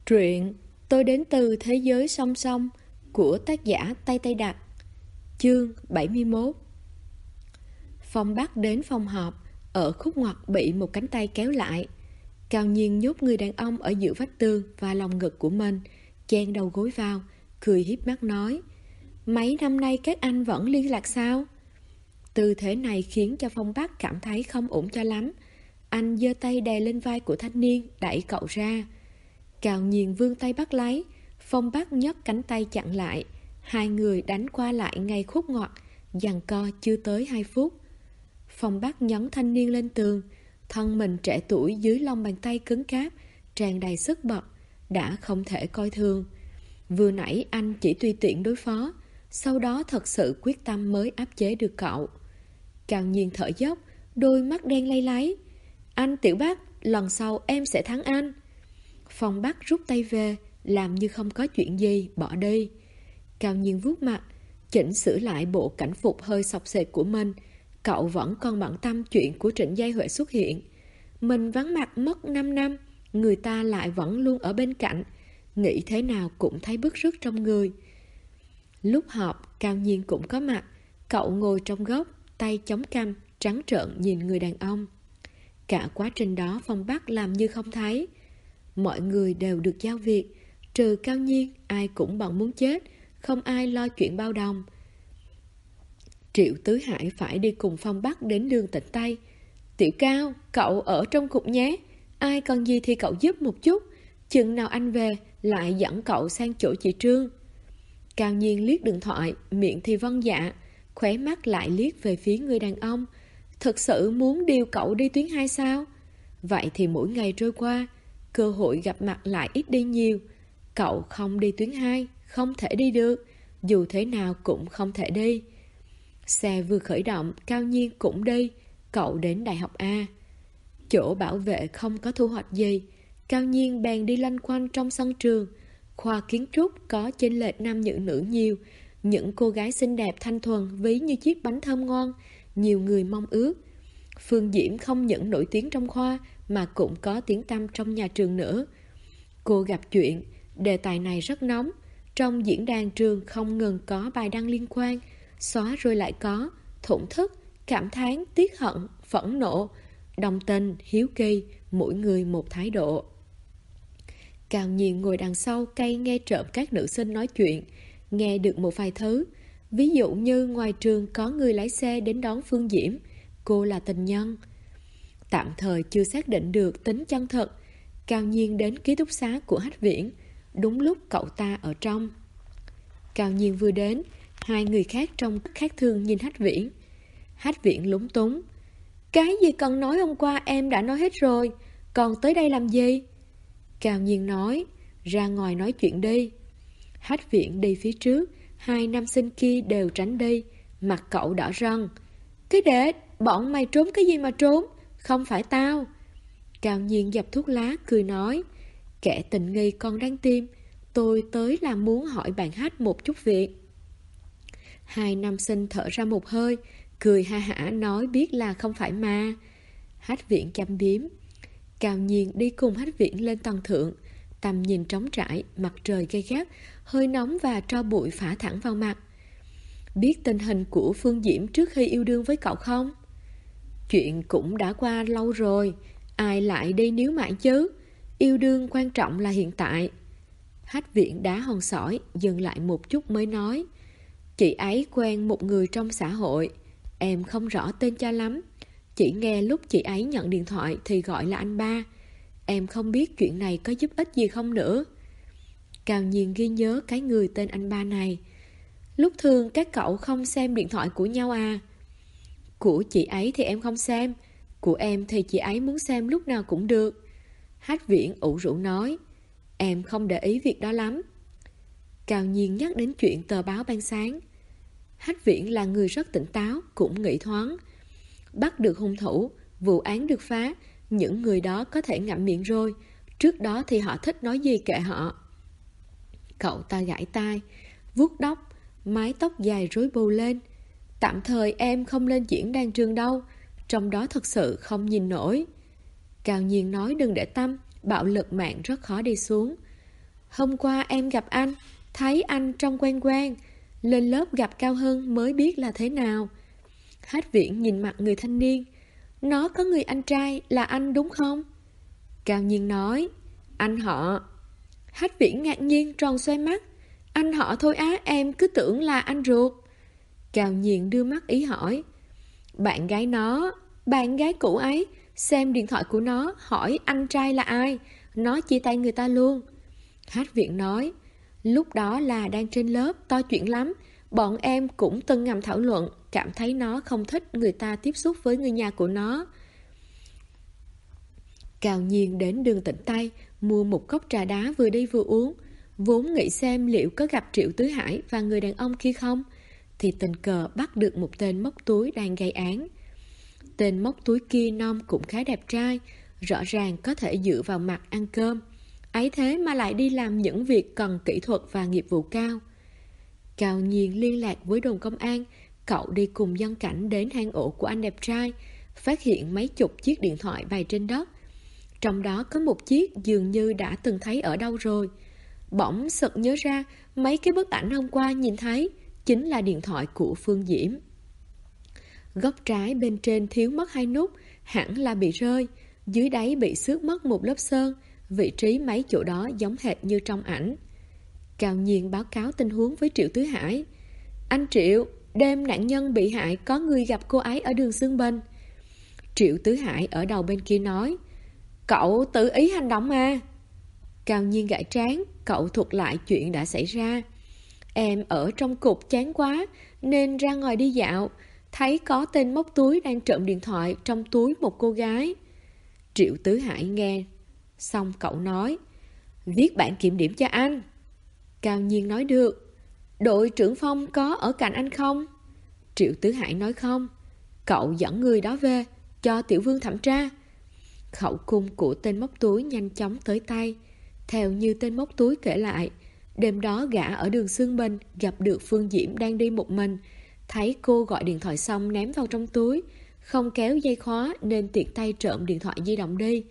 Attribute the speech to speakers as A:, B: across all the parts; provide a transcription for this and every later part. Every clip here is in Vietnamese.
A: Truyện Tôi đến từ thế giới song song của tác giả Tây Tây Đặc. Chương 71. Phong Bắc đến phòng họp, ở khúc ngoặt bị một cánh tay kéo lại. Cao Nhiên nhốt người đàn ông ở giữa vách tường và lòng ngực của mình, chen đầu gối vào, cười híp mắt nói: "Mấy năm nay các anh vẫn liên lạc sao?" Tư thế này khiến cho Phong Bắc cảm thấy không ổn cho lắm. Anh giơ tay đè lên vai của thanh niên, đẩy cậu ra. Cao Nhiên vươn tay bắt lấy, Phong Bắc nhấc cánh tay chặn lại. Hai người đánh qua lại ngay khúc ngoặt, giằng co chưa tới 2 phút. Phong Bắc nhấn thanh niên lên tường, thân mình trẻ tuổi dưới lòng bàn tay cứng cáp, tràn đầy sức bật, đã không thể coi thường. Vừa nãy anh chỉ tùy tiện đối phó, sau đó thật sự quyết tâm mới áp chế được cậu. Cao Nhiên thở dốc, đôi mắt đen lay láy. "Anh Tiểu Bắc, lần sau em sẽ thắng anh." Phong Bắc rút tay về, làm như không có chuyện gì, bỏ đi. Cao Nhiên vuốt mặt, chỉnh sửa lại bộ cảnh phục hơi xộc xệch của mình. Cậu vẫn còn bận tâm chuyện của Trịnh Giai Huệ xuất hiện. Mình vắng mặt mất 5 năm, người ta lại vẫn luôn ở bên cạnh. Nghĩ thế nào cũng thấy bứt rứt trong người. Lúc họp, Cao Nhiên cũng có mặt. Cậu ngồi trong góc, tay chống cằm, trắng trợn nhìn người đàn ông. Cả quá trình đó Phong Bắc làm như không thấy. Mọi người đều được giao việc, trừ Cao Nhiên, ai cũng bận muốn chết, không ai lo chuyện bao đồng. Triệu Tứ Hải phải đi cùng Phong Bắc đến đường Tịnh Tây. "Tiểu Cao, cậu ở trong cục nhé, ai cần gì thì cậu giúp một chút, chừng nào anh về lại dẫn cậu sang chỗ chị Trương." Cao Nhiên liếc điện thoại, miệng thì vâng dạ, khóe mắt lại liếc về phía người đàn ông. Thực sự muốn điều cậu đi tuyến 2 sao? Vậy thì mỗi ngày trôi qua, cơ hội gặp mặt lại ít đi nhiều. Cậu không đi tuyến 2, không thể đi được, dù thế nào cũng không thể đi. Xe vừa khởi động, Cao Nhiên cũng đi. Cậu đến Đại học A. Chỗ bảo vệ không có thu hoạch gì, Cao Nhiên bèn đi loanh quanh trong sân trường. Khoa kiến trúc có chênh lệch nam nữ nữ nhiều. Những cô gái xinh đẹp thanh thuần ví như chiếc bánh thơm ngon, nhiều người mong ước. Phương Diễm không những nổi tiếng trong khoa mà cũng có tiếng tăm trong nhà trường nữa. Cô gặp chuyện, đề tài này rất nóng. Trong diễn đàn trường không ngừng có bài đăng liên quan, xóa rồi lại có, thổn thức, cảm thán, tiếc hận, phẫn nộ, đồng tình, hiếu kỳ, mỗi người một thái độ. Cao Nhiên ngồi đằng sau cây nghe trộm các nữ sinh nói chuyện, nghe được một vài thứ. Ví dụ như ngoài trường có người lái xe đến đón Phương Diễm, cô là tình nhân. Tạm thời chưa xác định được tính chân thật, Cao Nhiên đến ký túc xá của Hách Viễn, đúng lúc cậu ta ở trong. Cao Nhiên vừa đến, hai người khác trong khác thường nhìn Hách Viễn. Hách Viễn lúng túng. "Cái gì cần nói hôm qua em đã nói hết rồi, còn tới đây làm gì?" Cao Nhiên nói, "Ra ngoài nói chuyện đi." Hách Viễn đi phía trước, hai nam sinh kia đều tránh đi, mặt cậu đỏ rần. "Cái đệ, bọn mày trốn cái gì mà trốn, không phải tao." Cao Nhiên dập thuốc lá, cười nói, "Kẻ tình nghi còn đang tìm, tôi tới là muốn hỏi bạn Hách một chút việc." Hai nam sinh thở ra một hơi, cười ha hả nói biết là không phải ma. Hách Viễn chăm biếm. Cao Nhiên đi cùng Hách Viễn lên tầng thượng, tầm nhìn trống trải, mặt trời gay gắt, hơi nóng và tro bụi phả thẳng vào mặt. "Biết tình hình của Phương Diễm trước khi yêu đương với cậu không?" "Chuyện cũng đã qua lâu rồi, ai lại đi níu mãi chứ, yêu đương quan trọng là hiện tại." Hách Viễn đá hòn sỏi, dừng lại một chút mới nói, "Chị ấy quen một người trong xã hội, em không rõ tên cho lắm, chỉ nghe lúc chị ấy nhận điện thoại thì gọi là anh ba. Em không biết chuyện này có giúp ích gì không nữa." Cao Nhiên ghi nhớ cái người tên anh ba này. "Lúc thường các cậu không xem điện thoại của nhau à?" "Của chị ấy thì em không xem, của em thì chị ấy muốn xem lúc nào cũng được." Hách Viễn ủ rũ nói, "Em không để ý việc đó lắm." Cao Nhiên nhắc đến chuyện tờ báo ban sáng. Hách Viễn là người rất tỉnh táo, cũng nghĩ thoáng. Bắt được hung thủ, vụ án được phá, những người đó có thể ngậm miệng rồi, trước đó thì họ thích nói gì kệ họ. Cậu ta gãi tai, vuốt tóc, mái tóc dài rối bù lên. "Tạm thời em không lên diễn đàn trường đâu, trong đó thật sự không nhìn nổi." Cao Nhiên nói đừng để tâm, bạo lực mạng rất khó đi xuống. Hôm qua em gặp anh, thấy anh trông quen quen. Lên lớp gặp Cao Hưng mới biết là thế nào. Hát Viễn nhìn mặt người thanh niên. Nó có người anh trai là anh đúng không? Cao Nhiên nói, anh họ. Hát Viễn ngạc nhiên tròn xoay mắt. Anh họ thôi á, em cứ tưởng là anh ruột. Cao Nhiên đưa mắt ý hỏi. Bạn gái nó, bạn gái cũ ấy, xem điện thoại của nó, hỏi anh trai là ai. Nó chia tay người ta luôn. Hát Viễn nói, lúc đó là đang trên lớp, to chuyện lắm. Bọn em cũng từng ngầm thảo luận, cảm thấy nó không thích người ta tiếp xúc với người nhà của nó. Cao Nhiên đến đường Tịnh Tây, mua một cốc trà đá vừa đi vừa uống. Vốn nghĩ xem liệu có gặp Triệu Tứ Hải và người đàn ông kia không, thì tình cờ bắt được một tên móc túi đang gây án. Tên móc túi kia nom cũng khá đẹp trai, rõ ràng có thể dựa vào mặt ăn cơm. Ấy thế mà lại đi làm những việc cần kỹ thuật và nghiệp vụ cao. Cao Nhiên liên lạc với đồn công an, cậu đi cùng dân cảnh đến hang ổ của anh đẹp trai, phát hiện mấy chục chiếc điện thoại bày trên đất. Trong đó có một chiếc dường như đã từng thấy ở đâu rồi. Bỗng sực nhớ ra mấy cái bức ảnh hôm qua nhìn thấy chính là điện thoại của Phương Diễm. Góc trái bên trên thiếu mất 2 nút, hẳn là bị rơi. Dưới đáy bị xước mất một lớp sơn. Vị trí mấy chỗ đó giống hệt như trong ảnh. Cao Nhiên báo cáo tình huống với Triệu Tứ Hải. Anh Triệu, đêm nạn nhân bị hại có người gặp cô ấy ở đường Xương Bình. Triệu Tứ Hải ở đầu bên kia nói, cậu tự ý hành động mà. Cao Nhiên gãi trán, cậu thuật lại chuyện đã xảy ra. Em ở trong cục chán quá nên ra ngoài đi dạo, thấy có tên móc túi đang trộm điện thoại trong túi một cô gái. Triệu Tứ Hải nghe xong cậu nói, viết bản kiểm điểm cho anh. Cao Nhiên nói được. Đội trưởng Phong có ở cạnh anh không? Triệu Tứ Hải nói không. Cậu dẫn người đó về, cho Tiểu Vương thẩm tra. Khẩu cung của tên móc túi nhanh chóng tới tay. Theo như tên móc túi kể lại, đêm đó gã ở đường Xương Bình gặp được Phương Diễm đang đi một mình. Thấy cô gọi điện thoại xong ném vào trong túi, không kéo dây khóa nên tiện tay trộm điện thoại di động đi.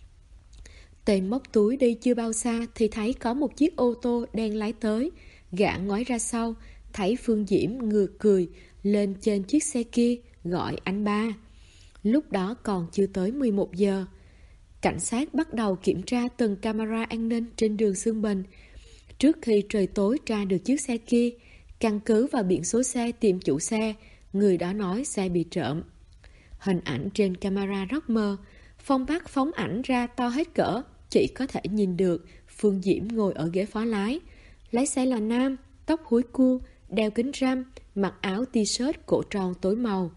A: Tên móc túi đi chưa bao xa thì thấy có một chiếc ô tô đang lái tới. Gã ngoái ra sau, thấy Phương Diễm ngược cười lên trên chiếc xe kia, gọi anh ba. Lúc đó còn chưa tới 11 giờ. Cảnh sát bắt đầu kiểm tra từng camera an ninh trên đường Xương Bình. Trước khi trời tối tra được chiếc xe kia, căn cứ vào biển số xe tìm chủ xe, người đó nói xe bị trộm. Hình ảnh trên camera rất mờ. Phong Bắc phóng ảnh ra to hết cỡ, chỉ có thể nhìn được Phương Diễm ngồi ở ghế phó lái. Lái xe là nam, tóc húi cua, đeo kính râm, mặc áo t-shirt cổ tròn tối màu.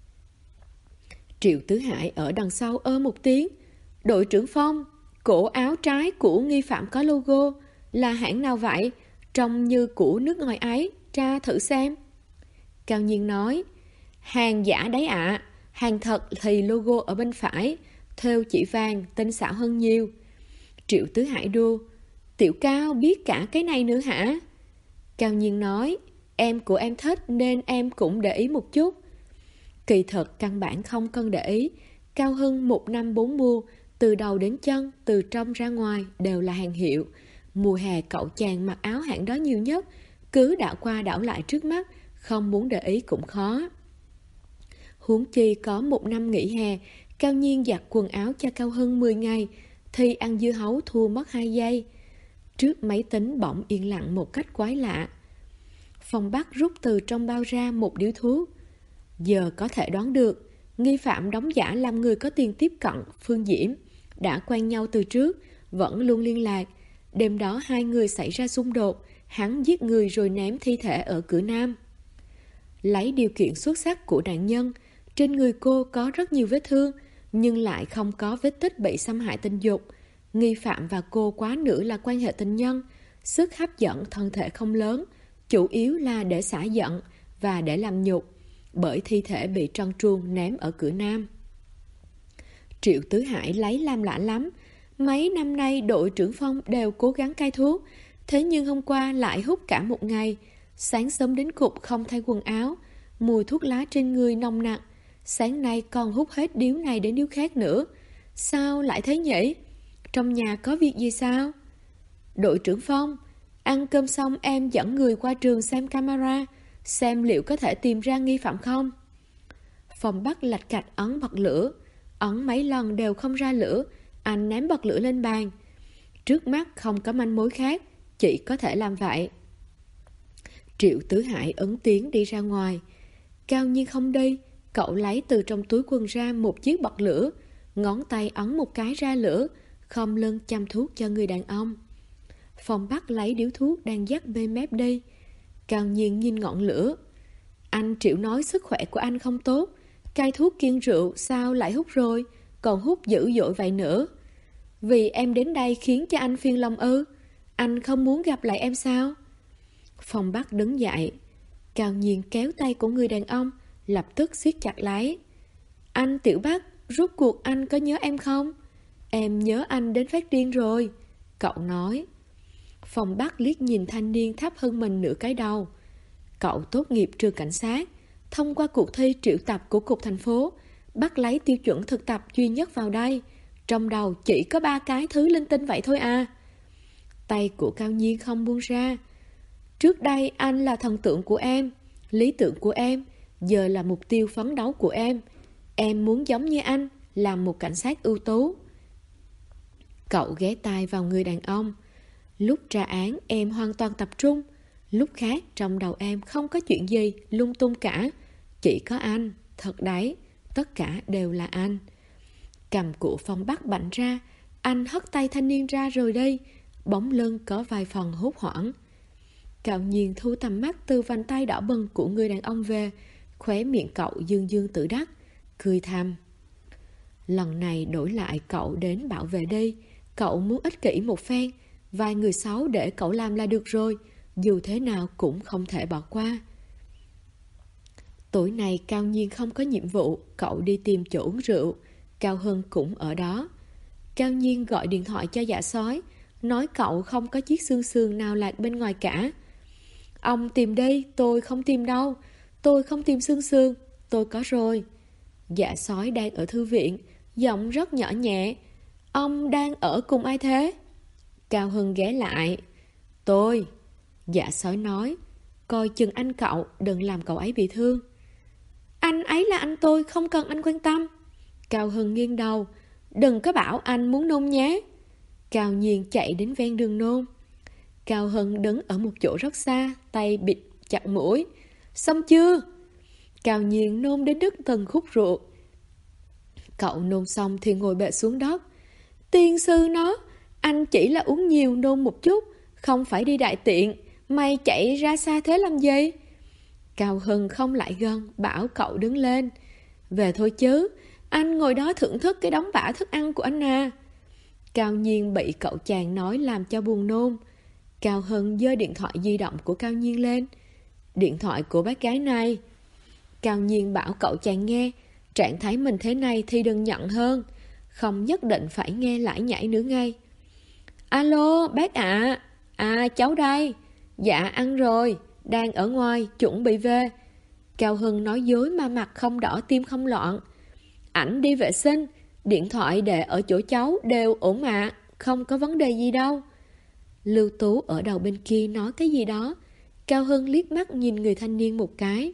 A: Triệu Tứ Hải ở đằng sau ơ một tiếng. Đội trưởng Phong, cổ áo trái của nghi phạm có logo, là hãng nào vậy? Trông như của nước ngoài ấy, tra thử xem. Cao Nhiên nói, hàng giả đấy ạ, hàng thật thì logo ở bên phải, thêu chỉ vàng, tinh xảo hơn nhiều. Triệu Tứ Hải đua, Tiểu Cao biết cả cái này nữa hả? Cao Nhiên nói, em của em thích nên em cũng để ý một chút. Kỳ thật căn bản không cần để ý. Cao Hưng 1 năm 4 mùa, từ đầu đến chân, từ trong ra ngoài đều là hàng hiệu. Mùa hè cậu chàng mặc áo hãng đó nhiều nhất, cứ đảo qua đảo lại trước mắt, không muốn để ý cũng khó. Huống chi có 1 năm nghỉ hè, Cao Nhiên giặt quần áo cho Cao Hưng 10 ngày, thì ăn dưa hấu thua mất 2 giây. Trước máy tính bỗng yên lặng một cách quái lạ. Phong Bắc rút từ trong bao ra một điếu thuốc. Giờ có thể đoán được, nghi phạm đóng giả làm người có tiền tiếp cận Phương Diễm, đã quen nhau từ trước, vẫn luôn liên lạc. Đêm đó 2 người xảy ra xung đột, hắn giết người rồi ném thi thể ở cửa Nam. Lấy điều kiện xuất sắc của nạn nhân, trên người cô có rất nhiều vết thương, nhưng lại không có vết tích bị xâm hại tình dục. Nghi phạm và cô quá nữ là quan hệ tình nhân, sức hấp dẫn thân thể không lớn, chủ yếu là để xả giận và để làm nhục, bởi thi thể bị trân truồng ném ở cửa Nam. Triệu Tứ Hải lấy làm lạ lắm. Mấy năm nay đội trưởng Phong đều cố gắng cai thuốc, thế nhưng hôm qua lại hút cả một ngày. Sáng sớm đến cục không thay quần áo, mùi thuốc lá trên người nồng nặc. Sáng nay còn hút hết điếu này đến điếu khác nữa. Sao lại thế nhỉ? Trong nhà có việc gì sao? Đội trưởng Phong, ăn cơm xong em dẫn người qua trường xem camera, xem liệu có thể tìm ra nghi phạm không. Phong Bắc lạch cạch ấn bật lửa. Ấn mấy lần đều không ra lửa. Anh ném bật lửa lên bàn. Trước mắt không có manh mối khác, chỉ có thể làm vậy. Triệu Tứ Hải ứng tiếng đi ra ngoài. Cao Nhiên không đi. Cậu lấy từ trong túi quần ra một chiếc bật lửa, ngón tay ấn một cái ra lửa, khom lưng chăm thuốc cho người đàn ông. Phong Bắc lấy điếu thuốc đang dắt bên mép đi. Cao Nhiên nhìn ngọn lửa. Anh Triệu nói sức khỏe của anh không tốt, cai thuốc kiêng rượu sao lại hút rồi, còn hút dữ dội vậy nữa. Vì em đến đây khiến cho anh phiền lòng ư? Anh không muốn gặp lại em sao? Phong Bắc đứng dậy. Cao Nhiên kéo tay của người đàn ông, lập tức siết chặt lấy. Anh Tiểu Bắc, rốt cuộc anh có nhớ em không? Em nhớ anh đến phát điên rồi, cậu nói. Phong Bắc liếc nhìn thanh niên thấp hơn mình nửa cái đầu. Cậu tốt nghiệp trường cảnh sát, thông qua cuộc thi triệu tập của cục thành phố, bắt lấy tiêu chuẩn thực tập duy nhất vào đây. Trong đầu chỉ có 3 cái thứ linh tinh vậy thôi à. Tay của Cao Nhiên không buông ra. Trước đây anh là thần tượng của em, lý tưởng của em, giờ là mục tiêu phấn đấu của em. Em muốn giống như anh, làm một cảnh sát ưu tú. Cậu ghé tai vào người đàn ông. Lúc tra án em hoàn toàn tập trung, lúc khác trong đầu em không có chuyện gì lung tung cả. Chỉ có anh, thật đấy, tất cả đều là anh. Cầm của Phong Bắc bạnh ra, anh hất tay thanh niên ra rồi đi. Bóng lưng có vài phần hốt hoảng. Cao Nhiên thu tầm mắt từ vành tay đỏ bừng của người đàn ông về. Khóe miệng cậu dương dương tự đắc, cười thầm. Lần này đổi lại cậu đến bảo vệ đi. Cậu muốn ích kỷ một phen, vài người xấu để cậu làm là được rồi, dù thế nào cũng không thể bỏ qua. Tối nay Cao Nhiên không có nhiệm vụ, cậu đi tìm chỗ uống rượu. Cao Hân cũng ở đó. Cao Nhiên gọi điện thoại cho Dạ Sói, nói cậu không có chiếc xương sườn nào lạc bên ngoài cả. Ông tìm đi, tôi không tìm đâu. Tôi không tìm xương sườn, tôi có rồi. Dạ Sói đang ở thư viện, giọng rất nhỏ nhẹ. Ông đang ở cùng ai thế? Cao Hân ghé lại. Tôi. Dạ Sói nói, coi chừng anh cậu, đừng làm cậu ấy bị thương. Anh ấy là anh tôi, không cần anh quan tâm. Cao Hân nghiêng đầu. Đừng có bảo anh muốn nôn nhé. Cao Nhiên chạy đến ven đường nôn. Cao Hân đứng ở một chỗ rất xa, tay bịt chặt mũi. Xong chưa? Cao Nhiên nôn đến đứt từng khúc ruột. Cậu nôn xong thì ngồi bệt xuống đất. Tiên sư nó, anh chỉ là uống nhiều nôn một chút, không phải đi đại tiện. Mày chạy ra xa thế làm gì? Cao Hân không lại gần, bảo cậu đứng lên. Về thôi chứ, anh ngồi đó thưởng thức cái đống bã thức ăn của anh à. Cao Nhiên bị cậu chàng nói làm cho buồn nôn. Cao Hân giơ điện thoại di động của Cao Nhiên lên. Điện thoại của bác gái này. Cao Nhiên bảo cậu chàng nghe, trạng thái mình thế này thì đừng nhận hơn, không nhất định phải nghe lải nhải nữa ngay. Alo bác ạ. À cháu đây. Dạ ăn rồi, đang ở ngoài chuẩn bị về. Cao Hân nói dối mà mặt không đỏ tim không loạn. Ảnh đi vệ sinh, điện thoại để ở chỗ cháu đều ổn ạ, không có vấn đề gì đâu. Lưu Tú ở đầu bên kia nói cái gì đó. Cao Hân liếc mắt nhìn người thanh niên một cái.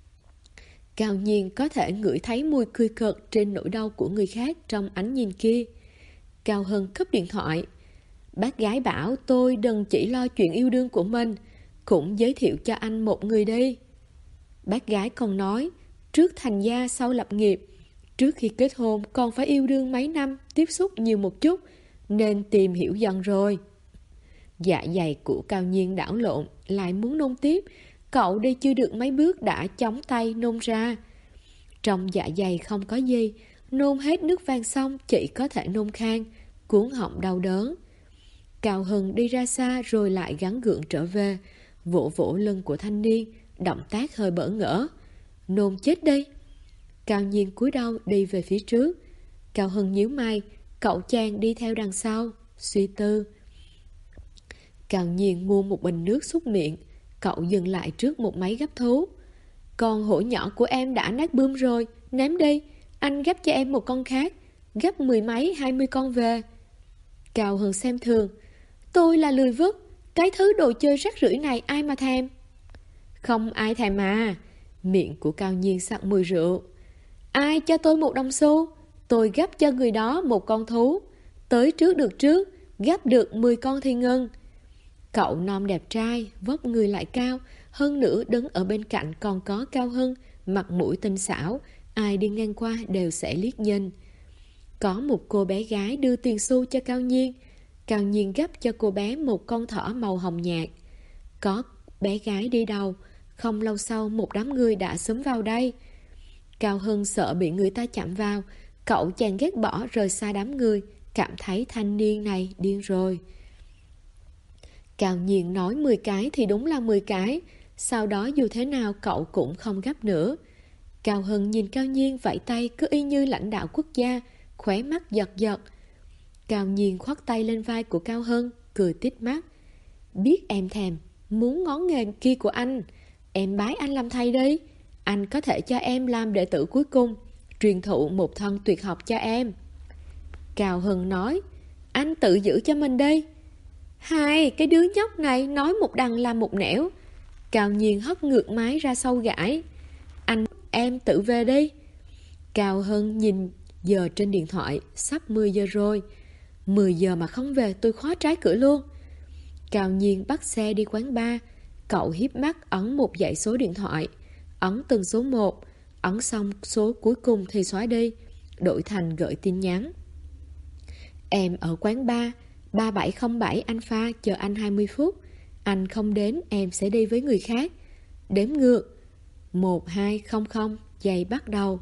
A: Cao Nhiên có thể ngửi thấy mùi cười cợt trên nỗi đau của người khác trong ánh nhìn kia. Cao Hân cúp điện thoại. Bác gái bảo tôi đừng chỉ lo chuyện yêu đương của mình, cũng giới thiệu cho anh một người đi. Bác gái còn nói, trước thành gia sau lập nghiệp, trước khi kết hôn còn phải yêu đương mấy năm, tiếp xúc nhiều một chút, nên tìm hiểu dần rồi. Dạ dày của Cao Nhiên đảo lộn, lại muốn nôn tiếp. Cậu đi chưa được mấy bước đã chống tay nôn ra. Trong dạ dày không có gì, nôn hết nước vàng xong chỉ có thể nôn khan, cuống họng đau đớn. Cao Hân đi ra xa rồi lại gắng gượng trở về, vỗ vỗ lưng của thanh niên, động tác hơi bỡ ngỡ. Nôn chết đi. Cao Nhiên cúi đầu đi về phía trước. Cao Hân nhíu mày, cậu chàng đi theo đằng sau, suy tư. Cao Nhiên mua một bình nước súc miệng. Cậu dừng lại trước một máy gấp thú. Con hổ nhỏ của em đã nát bươm rồi, ném đi, anh gấp cho em một con khác, gấp 10 mấy 20 con về. Cao Hân xem thường. Tôi là lười vứt, cái thứ đồ chơi rác rưởi này ai mà thèm. Không ai thèm mà. Miệng của Cao Nhiên sặc mùi rượu. Ai cho tôi 1 đồng xu, tôi gắp cho người đó 1 con thú. Tới trước được trước, gắp được 10 con thì ngưng. Cậu non đẹp trai, vóc người lại cao, hơn nữa đứng ở bên cạnh còn có Cao Hân, mặt mũi tinh xảo, ai đi ngang qua đều sẽ liếc nhìn. Có một cô bé gái đưa tiền xu cho Cao Nhiên. Cao Nhiên gắp cho cô bé 1 con thỏ màu hồng nhạt. Có bé gái đi đầu, không lâu sau một đám người đã xúm vào đây. Cao Hân sợ bị người ta chạm vào, cậu chàng ghét bỏ rời xa đám người, cảm thấy thanh niên này điên rồi. Cao Nhiên nói 10 cái thì đúng là 10 cái, sau đó dù thế nào cậu cũng không gấp nữa. Cao Hân nhìn Cao Nhiên vẫy tay cứ y như lãnh đạo quốc gia, khóe mắt giật giật. Cao Nhiên khoác tay lên vai của Cao Hân, cười tít mắt. Biết em thèm, muốn ngón nghề kia của anh, em bái anh làm thầy đi. Anh có thể cho em làm đệ tử cuối cùng, truyền thụ một thân tuyệt học cho em. Cao Hân nói, anh tự giữ cho mình đi. Hai, cái đứa nhóc này nói một đằng làm một nẻo. Cao Nhiên hất ngược mái ra sau gãi. Anh, em tự về đi. Cao Hân nhìn giờ trên điện thoại, sắp 10 giờ rồi. 10 giờ mà không về tôi khóa trái cửa luôn. Cao Nhiên bắt xe đi quán bar. Cậu hiếp mắt ấn một dãy số điện thoại. Ấn từng số 1, ấn xong số cuối cùng thì xóa đi, đổi thành gửi tin nhắn. Em ở quán bar 3707 Alpha chờ anh 20 phút. Anh không đến em sẽ đi với người khác. Đếm ngược 1200, giây bắt đầu.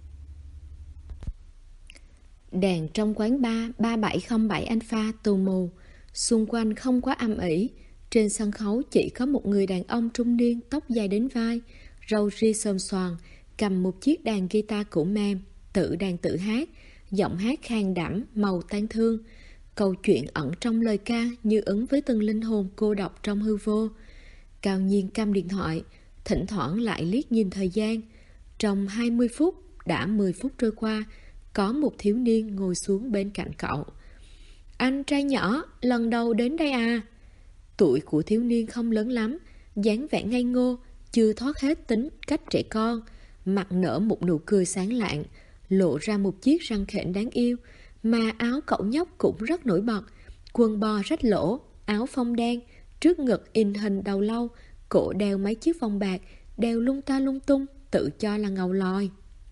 A: Đèn trong quán bar 3707 Alpha tù mù. Xung quanh không quá âm ỉ. Trên sân khấu chỉ có một người đàn ông trung niên, tóc dài đến vai, râu ria xồm xoàm, cầm một chiếc đàn guitar cũ mềm, tự đàn tự hát, giọng hát khàn đãm, màu tang thương. Câu chuyện ẩn trong lời ca như ứng với từng linh hồn cô độc trong hư vô. Cao Nhiên câm điện thoại, thỉnh thoảng lại liếc nhìn thời gian. Trong 20 phút, đã 10 phút trôi qua, có một thiếu niên ngồi xuống bên cạnh cậu. Anh trai nhỏ, lần đầu đến đây à? Tuổi của thiếu niên không lớn lắm, dáng vẻ ngây ngô, chưa thoát hết tính cách trẻ con, mặt nở một nụ cười sáng lạng, lộ ra một chiếc răng khểnh đáng yêu, mà áo cậu nhóc cũng rất nổi bật, quần bò rách lỗ, áo phông đen, trước ngực in hình đầu lâu, cổ đeo mấy chiếc vòng bạc, đeo lung ta lung tung, tự cho là ngầu lòi.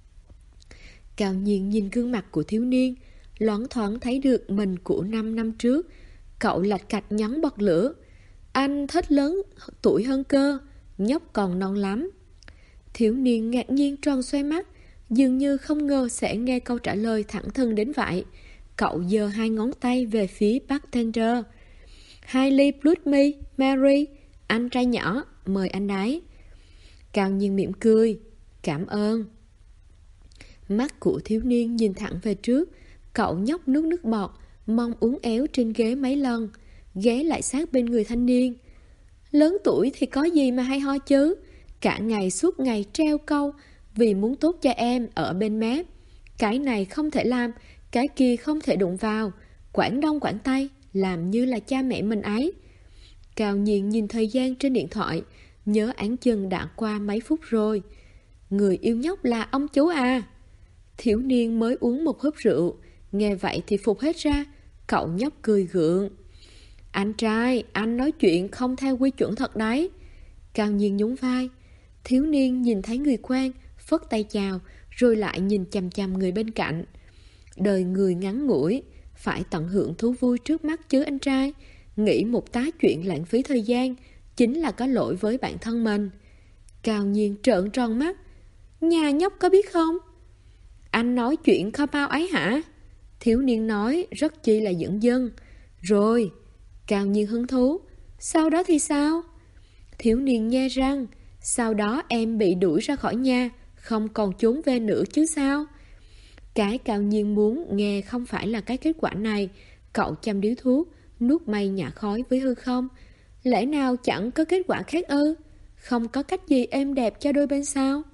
A: Cao Nhiên nhìn gương mặt của thiếu niên, loáng thoáng thấy được mình của 5 năm trước. Cậu lạch cạch nhắn bật lửa. Anh thích lớn tuổi hơn cơ, nhóc còn non lắm. Thiếu niên ngạc nhiên tròn xoay mắt, dường như không ngờ sẽ nghe câu trả lời thẳng thừng đến vậy. Cậu giơ 2 ngón tay về phía bartender. 2 ly Blood Me, Mary, anh trai nhỏ, mời anh đấy. Cao Nhiên mỉm cười, cảm ơn. Mắt của thiếu niên nhìn thẳng về trước. Cậu nhóc nuốt nước bọt, mong uốn éo trên ghế mấy lần, ghé lại sát bên người thanh niên. Lớn tuổi thì có gì mà hay ho chứ, cả ngày suốt ngày treo câu vì muốn tốt cho em ở bên mép. Cái này không thể làm, cái kia không thể đụng vào, quảng đông quảng tây, làm như là cha mẹ mình ấy. Cao Nhiên nhìn thời gian trên điện thoại, nhớ áng chừng đã qua mấy phút rồi. Người yêu nhóc là ông chú à? Thiếu niên mới uống một hớp rượu, nghe vậy thì phục hết ra. Cậu nhóc cười gượng. Anh trai, anh nói chuyện không theo quy chuẩn thật đấy. Cao Nhiên nhún vai. Thiếu niên nhìn thấy người quen, phất tay chào, rồi lại nhìn chằm chằm người bên cạnh. Đời người ngắn ngủi, phải tận hưởng thú vui trước mắt chứ anh trai. Nghĩ một tá chuyện lãng phí thời gian chính là có lỗi với bản thân mình. Cao Nhiên trợn tròn mắt. Nhà nhóc có biết không? Anh nói chuyện không bao ấy hả? Thiếu niên nói rất chi là dửng dưng. Rồi. Cao Nhiên hứng thú. Sau đó thì sao? Thiếu niên nhe răng. Sau đó em bị đuổi ra khỏi nhà, không còn trốn về nữa chứ sao? Cái Cao Nhiên muốn nghe không phải là cái kết quả này. Cậu chăm điếu thuốc, nuốt mây nhả khói với hư không. Lẽ nào chẳng có kết quả khác ư? Không có cách gì êm đẹp cho đôi bên sao?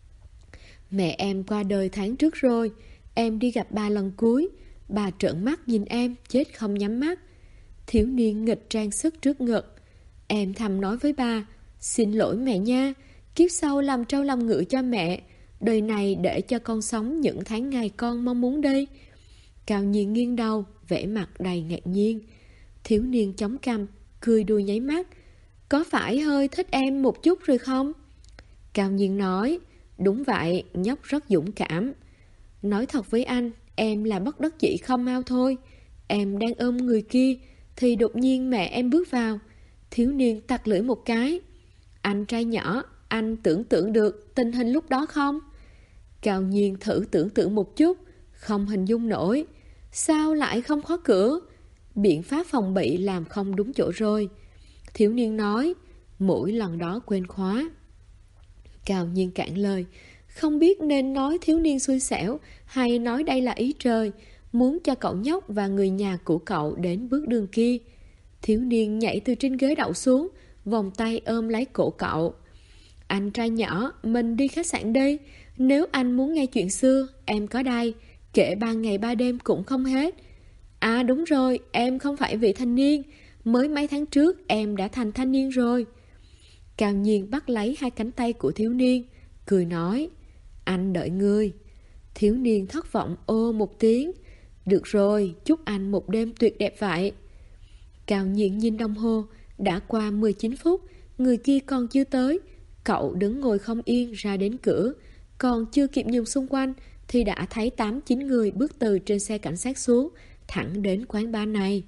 A: Mẹ em qua đời tháng trước rồi. Em đi gặp bà lần cuối. Bà trợn mắt nhìn em, chết không nhắm mắt. Thiếu niên nghịch trang sức trước ngực. Em thầm nói với ba, xin lỗi mẹ nha, kiếp sau làm trâu làm ngựa cho mẹ, đời này để cho con sống những tháng ngày con mong muốn đi. Cao Nhiên nghiêng đầu, vẻ mặt đầy ngạc nhiên. Thiếu niên chống cằm, cười đùa nháy mắt. Có phải hơi thích em một chút rồi không? Cao Nhiên nói, đúng vậy, nhóc rất dũng cảm. Nói thật với anh, em là bất đắc dĩ không mau thôi. Em đang ôm người kia, thì đột nhiên mẹ em bước vào. Thiếu niên tặc lưỡi một cái. Anh trai nhỏ, anh tưởng tượng được tình hình lúc đó không? Cao Nhiên thử tưởng tượng một chút, không hình dung nổi. Sao lại không khóa cửa? Biện pháp phòng bị làm không đúng chỗ rồi. Thiếu niên nói, mỗi lần đó quên khóa. Cao Nhiên cạn lời, không biết nên nói thiếu niên xui xẻo hay nói đây là ý trời, muốn cho cậu nhóc và người nhà của cậu đến bước đường kia. Thiếu niên nhảy từ trên ghế đậu xuống, vòng tay ôm lấy cổ cậu. Anh trai nhỏ, mình đi khách sạn đi. Nếu anh muốn nghe chuyện xưa, em có đây, kể 3 ngày 3 đêm cũng không hết. À đúng rồi, em không phải vị thanh niên, mới mấy tháng trước em đã thành thanh niên rồi. Cao Nhiên bắt lấy hai cánh tay của thiếu niên, cười nói, anh đợi ngươi. Thiếu niên thất vọng ô một tiếng, được rồi, chúc anh một đêm tuyệt đẹp vậy. Cao Nhiên nhìn đồng hồ, đã qua 19 phút, người kia còn chưa tới. Cậu đứng ngồi không yên ra đến cửa, còn chưa kịp nhìn xung quanh thì đã thấy 8-9 người bước từ trên xe cảnh sát xuống, thẳng đến quán bar này.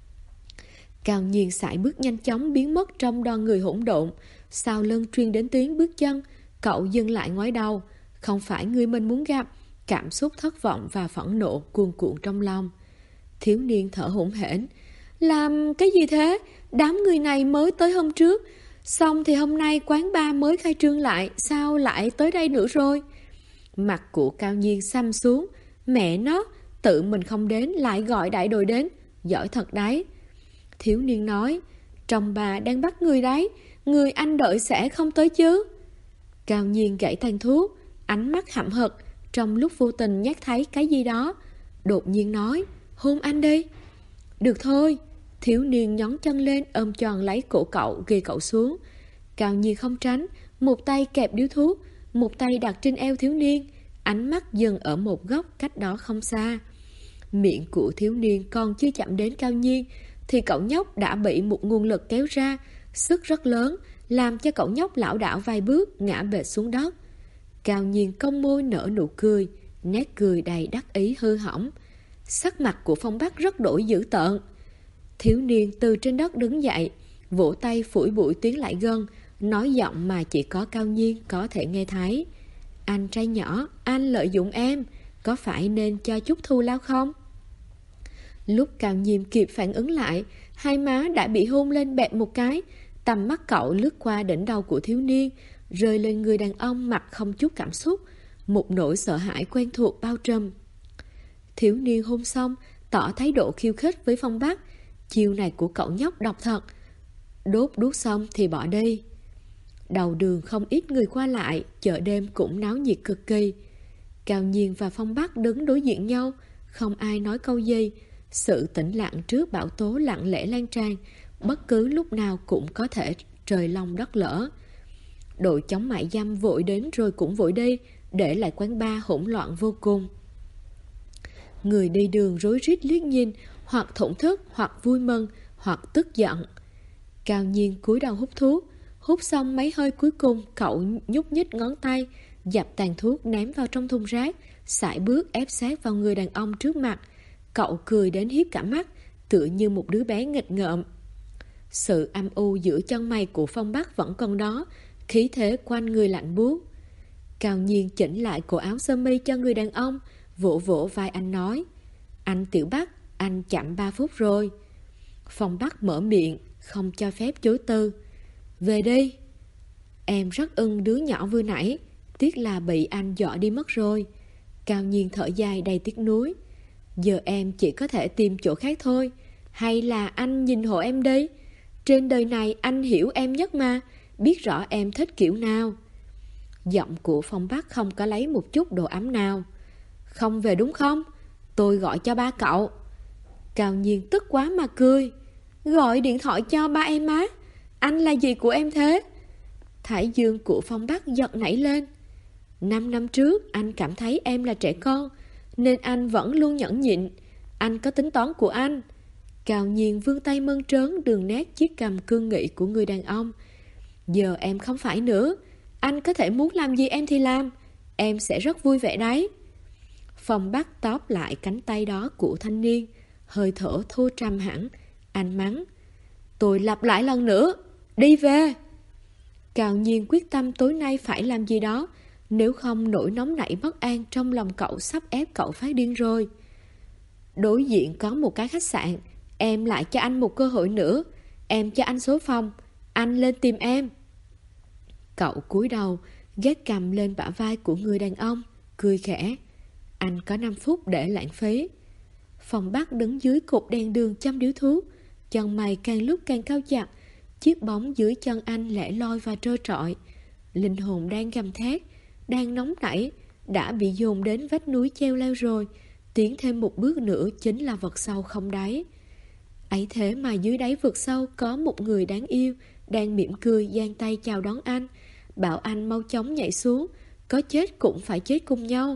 A: Cao Nhiên sải bước nhanh chóng biến mất trong đoàn người hỗn độn. Sau lưng truyền đến tiếng bước chân, cậu dừng lại ngoái đầu. Không phải người mình muốn gặp. Cảm xúc thất vọng và phẫn nộ cuồn cuộn trong lòng. Thiếu niên thở hổn hển. Làm cái gì thế? Đám người này mới tới hôm trước, xong thì hôm nay quán bar mới khai trương lại, sao lại tới đây nữa rồi? Mặt của Cao Nhiên xăm xuống. Mẹ nó, tự mình không đến lại gọi đại đội đến, giỏi thật đấy. Thiếu niên nói, chồng bà đang bắt người đấy, người anh đợi sẽ không tới chứ? Cao Nhiên gãy tàn thuốc, ánh mắt hậm hực, trong lúc vô tình nhắc thấy cái gì đó. Đột nhiên nói, hôn anh đi. Được thôi. Thiếu niên nhón chân lên ôm tròn lấy cổ cậu, ghì cậu xuống. Cao Nhiên không tránh, một tay kẹp điếu thuốc, một tay đặt trên eo thiếu niên, ánh mắt dừng ở một góc cách đó không xa. Miệng của thiếu niên còn chưa chạm đến Cao Nhiên thì cậu nhóc đã bị một nguồn lực kéo ra, sức rất lớn, làm cho cậu nhóc lảo đảo vài bước, ngã bệt xuống đất. Cao Nhiên cong môi nở nụ cười, nét cười đầy đắc ý hư hỏng. Sắc mặt của Phong Bắc rất đổi dữ tợn. Thiếu niên từ trên đất đứng dậy, vỗ tay phủi bụi tiến lại gần, nói giọng mà chỉ có Cao Nhiên có thể nghe thấy. Anh trai nhỏ, anh lợi dụng em, có phải nên cho chút thù lao không? Lúc Cao Nhiên kịp phản ứng lại, hai má đã bị hôn lên bẹp một cái. Tầm mắt cậu lướt qua đỉnh đầu của thiếu niên, rơi lên người đàn ông mặt không chút cảm xúc. Một nỗi sợ hãi quen thuộc bao trùm. Thiếu niên hôn xong, tỏ thái độ khiêu khích với Phong Bắc. Chiêu này của cậu nhóc độc thật. Đốt đuốc xong thì bỏ đi. Đầu đường không ít người qua lại, chợ đêm cũng náo nhiệt cực kỳ. Cao Nhiên và Phong Bắc đứng đối diện nhau, không ai nói câu gì. Sự tĩnh lặng trước bão tố lặng lẽ lan tràn, bất cứ lúc nào cũng có thể trời long đất lở. Đội chống mại dâm vội đến rồi cũng vội đi, để lại quán bar hỗn loạn vô cùng. Người đi đường rối rít liếc nhìn, hoặc thổn thức, hoặc vui mừng, hoặc tức giận. Cao Nhiên cúi đầu hút thuốc. Hút xong mấy hơi cuối cùng, cậu nhúc nhích ngón tay, dập tàn thuốc ném vào trong thùng rác, sải bước ép sát vào người đàn ông trước mặt. Cậu cười đến hiếp cả mắt, tựa như một đứa bé nghịch ngợm. Sự âm u giữa chân mày của Phong Bắc vẫn còn đó, khí thế quanh người lạnh buốt. Cao Nhiên chỉnh lại cổ áo sơ mi cho người đàn ông, vỗ vỗ vai anh nói, anh Tiểu Bắc, anh chậm 3 phút rồi. Phong Bắc mở miệng, không cho phép chối từ. Về đi. Em rất ưng đứa nhỏ vừa nãy, tiếc là bị anh dọa đi mất rồi. Cao Nhiên thở dài đầy tiếc nuối. Giờ em chỉ có thể tìm chỗ khác thôi. Hay là anh nhìn hộ em đi. Trên đời này anh hiểu em nhất mà, biết rõ em thích kiểu nào. Giọng của Phong Bắc không có lấy một chút độ ấm nào. Không về đúng không? Tôi gọi cho ba cậu. Cao Nhiên tức quá mà cười. Gọi điện thoại cho ba em á. Anh là gì của em thế? Thái dương của Phong Bắc giật nảy lên. 5 năm trước anh cảm thấy em là trẻ con, nên anh vẫn luôn nhẫn nhịn. Anh có tính toán của anh. Cao Nhiên vươn tay mơn trớn đường nét chiếc cằm cương nghị của người đàn ông. Giờ em không phải nữa. Anh có thể muốn làm gì em thì làm. Em sẽ rất vui vẻ đấy. Phong Bắc tóp lại cánh tay đó của thanh niên, hơi thở thô trầm hẳn. Anh mắng. Tôi lặp lại lần nữa. Đi về. Cao Nhiên quyết tâm tối nay phải làm gì đó, nếu không nỗi nóng nảy bất an trong lòng cậu sắp ép cậu phát điên rồi. Đối diện có một cái khách sạn. Em lại cho anh một cơ hội nữa. Em cho anh số phòng. Anh lên tìm em. Cậu cúi đầu, gác cằm lên bả vai của người đàn ông, cười khẽ. Anh có 5 phút để lãng phí. Phong Bắc đứng dưới cột đèn đường chăm điếu thuốc, chân mày càng lúc càng cao chặt. Chiếc bóng dưới chân anh lẻ loi và trơ trọi. Linh hồn đang gầm thét, đang nóng nảy, đã bị dồn đến vách núi treo leo rồi. Tiến thêm một bước nữa chính là vực sâu không đáy. Ấy thế mà dưới đáy vực sâu có một người đáng yêu đang mỉm cười giang tay chào đón anh, bảo anh mau chóng nhảy xuống, có chết cũng phải chết cùng nhau.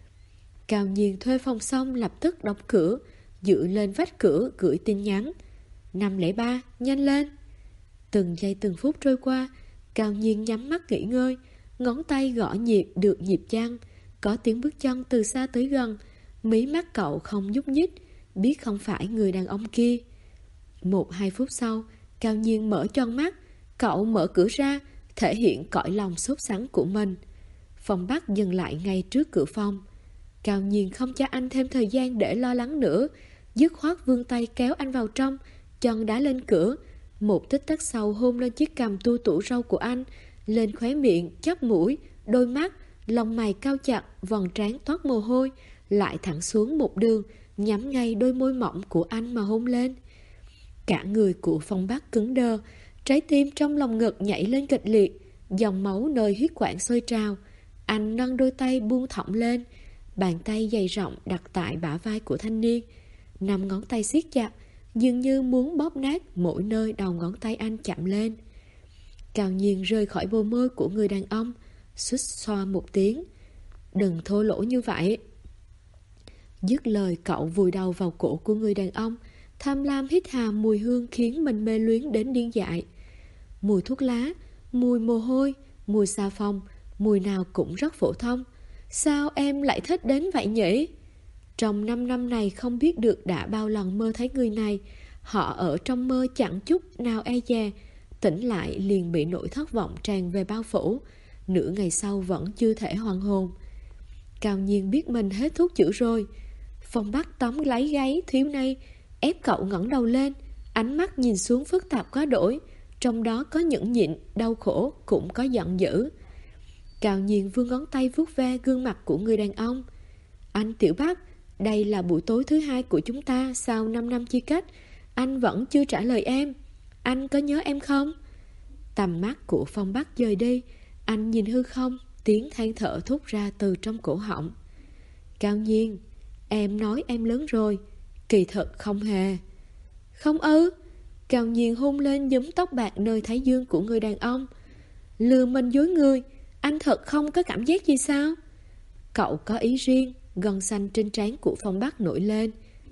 A: Cao Nhiên thuê phòng xong lập tức đóng cửa, dựa lên vách cửa gửi tin nhắn. 503, nhanh lên. Từng giây từng phút trôi qua, Cao Nhiên nhắm mắt nghỉ ngơi, ngón tay gõ nhịp được nhịp chân. Có tiếng bước chân từ xa tới gần, mí mắt cậu không nhúc nhích, biết không phải người đàn ông kia. 1-2 phút sau, Cao Nhiên mở tròn mắt. Cậu mở cửa ra, thể hiện cõi lòng sốt sắng của mình. Phong Bắc dừng lại ngay trước cửa phòng. Cao Nhiên không cho anh thêm thời gian để lo lắng nữa, dứt khoát vươn tay kéo anh vào trong, chân đá lên cửa. Một tích tắc sau hôn lên chiếc cằm tua tủa râu của anh, lên khóe miệng, chóp mũi, đôi mắt, lông mày cao chặt, vầng trán toát mồ hôi, lại thẳng xuống một đường, nhắm ngay đôi môi mỏng của anh mà hôn lên. Cả người của Phong Bắc cứng đơ, trái tim trong lòng ngực nhảy lên kịch liệt, dòng máu nơi huyết quản sôi trào. Anh nâng đôi tay buông thõng lên, bàn tay dày rộng đặt tại bả vai của thanh niên. 5 ngón tay siết chặt, dường như muốn bóp nát mỗi nơi đầu ngón tay anh chạm lên. Cao Nhiên rơi khỏi bờ môi của người đàn ông, xuýt xoa một tiếng. Đừng thô lỗ như vậy. Dứt lời cậu vùi đầu vào cổ của người đàn ông, tham lam hít hà mùi hương khiến mình mê luyến đến điên dại. Mùi thuốc lá, mùi mồ hôi, mùi xà phòng, mùi nào cũng rất phổ thông. Sao em lại thích đến vậy nhỉ? Trong 5 năm này không biết được đã bao lần mơ thấy người này. Họ ở trong mơ chẳng chút nào e dè, tỉnh lại liền bị nỗi thất vọng tràn về bao phủ. Nửa ngày sau vẫn chưa thể hoàn hồn. Cao Nhiên biết mình hết thuốc chữa rồi. Phong Bắc tóm lấy gáy thiếu nay, ép cậu ngẩng đầu lên, ánh mắt nhìn xuống phức tạp quá đổi, trong đó có nhẫn nhịn, đau khổ, cũng có giận dữ. Cao Nhiên vươn ngón tay vuốt ve gương mặt của người đàn ông. Anh Tiểu Bắc, đây là buổi tối thứ 2 của chúng ta sau 5 năm chia cách. Anh vẫn chưa trả lời em. Anh có nhớ em không? Tầm mắt của Phong Bắc dời đi. Anh nhìn hư không, tiếng than thở thốt ra từ trong cổ họng. Cao Nhiên, em nói em lớn rồi. Kỳ thật không hề. Không ư? Cao Nhiên hôn lên nhúm tóc bạc nơi thái dương của người đàn ông. Lừa mình dối người, anh thật không có cảm giác gì sao? Cậu có ý riêng. Gân xanh trên trán của Phong Bắc nổi lên.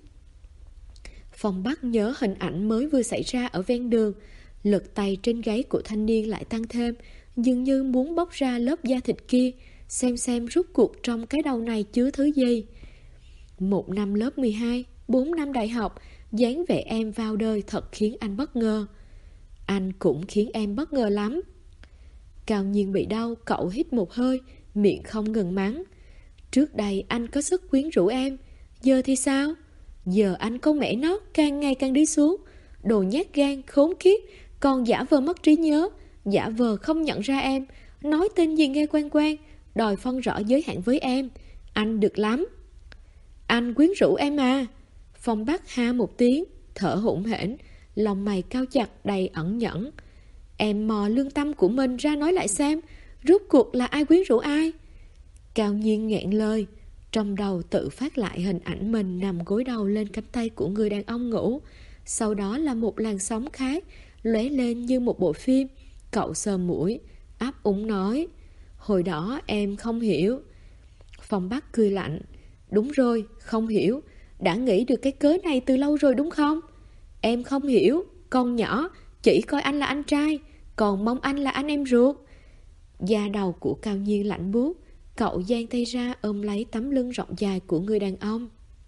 A: Phong Bắc nhớ hình ảnh mới vừa xảy ra ở ven đường. Lực tay trên gáy của thanh niên lại tăng thêm, dường như muốn bóc ra lớp da thịt kia, xem rút cuộc trong cái đầu này chứa thứ gì. 1 năm lớp 12, 4 năm đại học, dáng vẻ em vào đời thật khiến anh bất ngờ. Anh cũng khiến em bất ngờ lắm. Cao Nhiên bị đau, cậu hít một hơi, miệng không ngừng mắng. Trước đây anh có sức quyến rũ em, giờ thì sao? Giờ anh con mẹ nó càng ngày càng đi xuống. Đồ nhát gan, khốn kiếp, còn giả vờ mất trí nhớ, giả vờ không nhận ra em, nói tên gì nghe quen quen, đòi phân rõ giới hạn với em. Anh được lắm. Anh quyến rũ em à? Phong Bắc ha một tiếng, thở hổn hển, lòng mày cao chặt đầy ẩn nhẫn. Em mò lương tâm của mình ra nói lại xem, rốt cuộc là ai quyến rũ ai? Cao Nhiên nghẹn lời, trong đầu tự phát lại hình ảnh mình nằm gối đầu lên cánh tay của người đàn ông ngủ. sau đó là một làn sóng khác, lóe lên như một bộ phim. Cậu sờ mũi, ấp úng nói, hồi đó em không hiểu. Phong Bắc cười lạnh, đúng rồi, không hiểu. Đã nghĩ được cái cớ này từ lâu rồi đúng không? Em không hiểu, con nhỏ, chỉ coi anh là anh trai, còn mong anh là anh em ruột. Da đầu của Cao Nhiên lạnh buốt, cậu giang tay ra ôm lấy tấm lưng rộng dài của người đàn ông.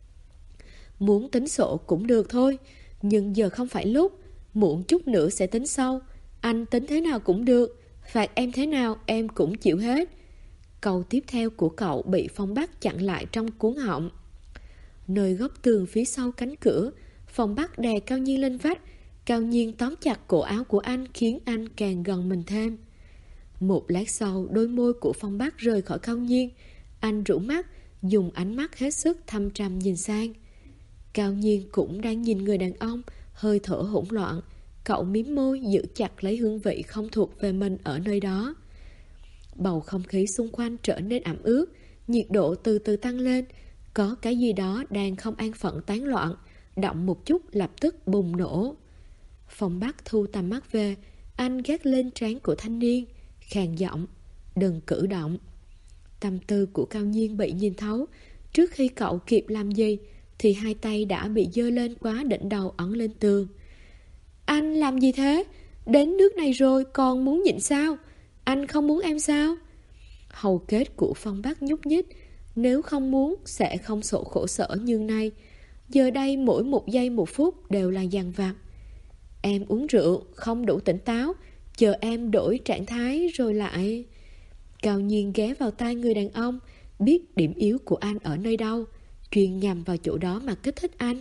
A: Muốn tính sổ cũng được thôi, nhưng giờ không phải lúc, muộn chút nữa sẽ tính sau. Anh tính thế nào cũng được, phạt em thế nào em cũng chịu hết. Câu tiếp theo của cậu bị Phong Bắc chặn lại trong cuống họng. Nơi góc tường phía sau cánh cửa, Phong Bắc đè Cao Nhiên lên vách. Cao Nhiên tóm chặt cổ áo của anh khiến anh càng gần mình thêm. Một lát sau, đôi môi của Phong Bắc rời khỏi Cao Nhiên. Anh rũ mắt, dùng ánh mắt hết sức thâm trầm nhìn sang. Cao Nhiên cũng đang nhìn người đàn ông, hơi thở hỗn loạn. Cậu mím môi giữ chặt lấy hương vị không thuộc về mình ở nơi đó. Bầu không khí xung quanh trở nên ẩm ướt, nhiệt độ từ từ tăng lên. Có cái gì đó đang không an phận tán loạn, động một chút lập tức bùng nổ. Phong Bắc thu tầm mắt về, anh gác lên trán của thanh niên, khàn giọng, đừng cử động. Tâm tư của Cao Nhiên bị nhìn thấu. Trước khi cậu kịp làm gì thì hai tay đã bị giơ lên quá đỉnh đầu ẩn lên tường. Anh làm gì thế? Đến nước này rồi còn muốn nhịn sao? Anh không muốn em sao? Hầu kết của Phong Bắc nhúc nhích. Nếu không muốn sẽ không sổ khổ sở như này. Giờ đây mỗi một giây một phút đều là dằn vặt. Em uống rượu không đủ tỉnh táo, chờ em đổi trạng thái rồi lại. Cao Nhiên ghé vào tai người đàn ông, biết điểm yếu của anh ở nơi đâu, chuyên nhằm vào chỗ đó mà kích thích anh.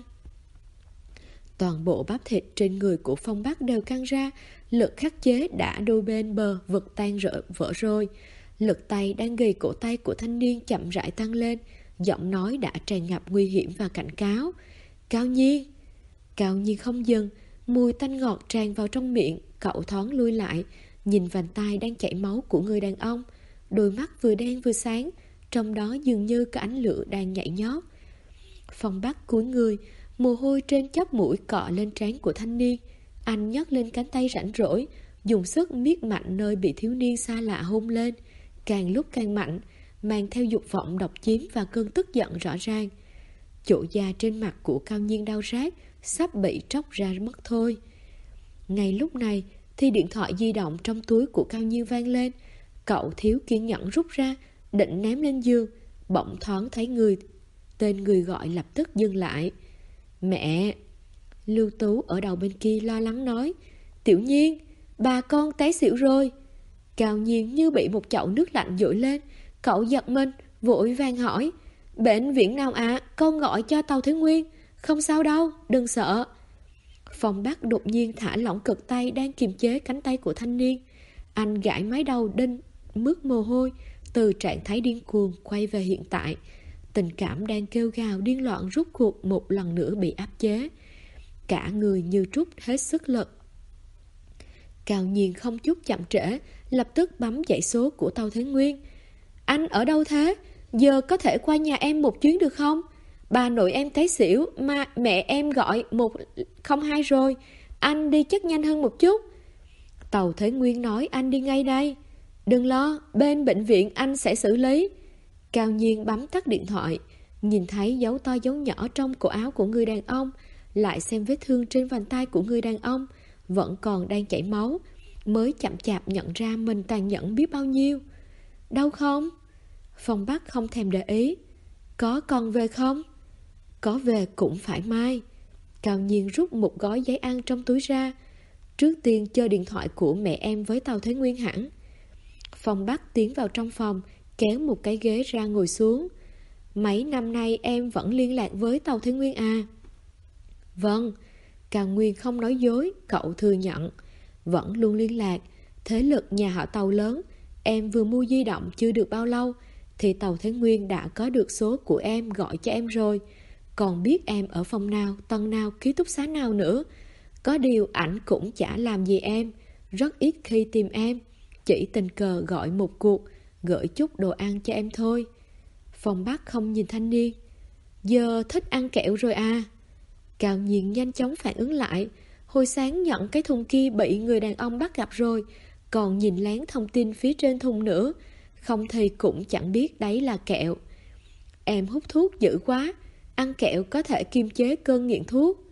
A: Toàn bộ bắp thịt trên người của Phong Bắc đều căng ra, lực khắc chế đã đôi bên bờ vực tan vỡ rồi. Lực tay đang gầy cổ tay của thanh niên chậm rãi tăng lên, giọng nói đã tràn ngập nguy hiểm và cảnh cáo. Cao Nhiên! Cao Nhiên không dừng, mùi tanh ngọt tràn vào trong miệng. Cậu thoáng lui lại, nhìn vành tai đang chảy máu của người đàn ông. Đôi mắt vừa đen vừa sáng, trong đó dường như có ánh lửa đang nhảy nhót. Phong Bắc cúi người, mồ hôi trên chóp mũi cọ lên trán của thanh niên. Anh nhấc lên cánh tay rảnh rỗi, dùng sức miết mạnh nơi bị thiếu niên xa lạ hôn lên, càng lúc càng mạnh, mang theo dục vọng độc chiếm và cơn tức giận rõ ràng. Chỗ da trên mặt của Cao Nhiên đau rát, sắp bị tróc ra mất thôi. Ngay lúc này thì điện thoại di động trong túi của Cao Nhiên vang lên. Cậu thiếu kiên nhẫn rút ra, định ném lên giường, bỗng thoáng thấy tên người gọi lập tức dừng lại. Mẹ! Lưu Tú ở đầu bên kia lo lắng nói, Tiểu Nhiên, bà con té xỉu rồi. Cao Nhiên như bị một chậu nước lạnh dội lên. Cậu giật mình, vội vàng hỏi, bệnh viện nào ạ? Con gọi cho Tàu Thế Nguyên. Không sao đâu, đừng sợ. Phong Bắc đột nhiên thả lỏng cực tay đang kiềm chế cánh tay của thanh niên. Anh gãi mái đầu đinh mướt mồ hôi, từ trạng thái điên cuồng quay về hiện tại. Tình cảm đang kêu gào điên loạn rút cuộc một lần nữa bị áp chế. Cả người như trút hết sức lực. Cao Nhiên không chút chậm trễ, lập tức bấm dãy số của Tàu Thế Nguyên. Anh ở đâu thế? Giờ có thể qua nhà em một chuyến được không? Bà nội em té xỉu mà mẹ em gọi 102 rồi. Anh đi chắc nhanh hơn một chút. Tàu Thế Nguyên nói anh đi ngay đây. Đừng lo, bên bệnh viện anh sẽ xử lý. Cao Nhiên bấm tắt điện thoại, nhìn thấy dấu to dấu nhỏ trong cổ áo của người đàn ông, lại xem vết thương trên vành tay của người đàn ông vẫn còn đang chảy máu, mới chậm chạp nhận ra mình tàn nhẫn biết bao nhiêu. Đau không? Phong Bắc không thèm để ý. Có còn về không? Có về cũng phải mai. Cao Nhiên rút một gói giấy ăn trong túi ra. Trước tiên chơi điện thoại của mẹ em với Tàu Thế Nguyên hẳn. Phong Bắc tiến vào trong phòng, kéo một cái ghế ra ngồi xuống. Mấy năm nay em vẫn liên lạc với Tàu Thế Nguyên à? Vâng. Cao Nguyên không nói dối, cậu thừa nhận. Vẫn luôn liên lạc. Thế lực nhà họ Tàu lớn. Em vừa mua di động chưa được bao lâu thì Tàu Thế Nguyên đã có được số của em gọi cho em rồi. Còn biết em ở phòng nào, tầng nào, ký túc xá nào nữa. Có điều ảnh cũng chả làm gì em, rất ít khi tìm em, chỉ tình cờ gọi một cuộc, gửi chút đồ ăn cho em thôi. Phong Bắc không nhìn thanh niên. Giờ thích ăn kẹo rồi à? Cao Nhiên nhanh chóng phản ứng lại. Hồi sáng nhận cái thùng kia bị người đàn ông bắt gặp rồi, còn nhìn lén thông tin phía trên thùng nữa. Không thì cũng chẳng biết đấy là kẹo. Em hút thuốc dữ quá, ăn kẹo có thể kiềm chế cơn nghiện thuốc.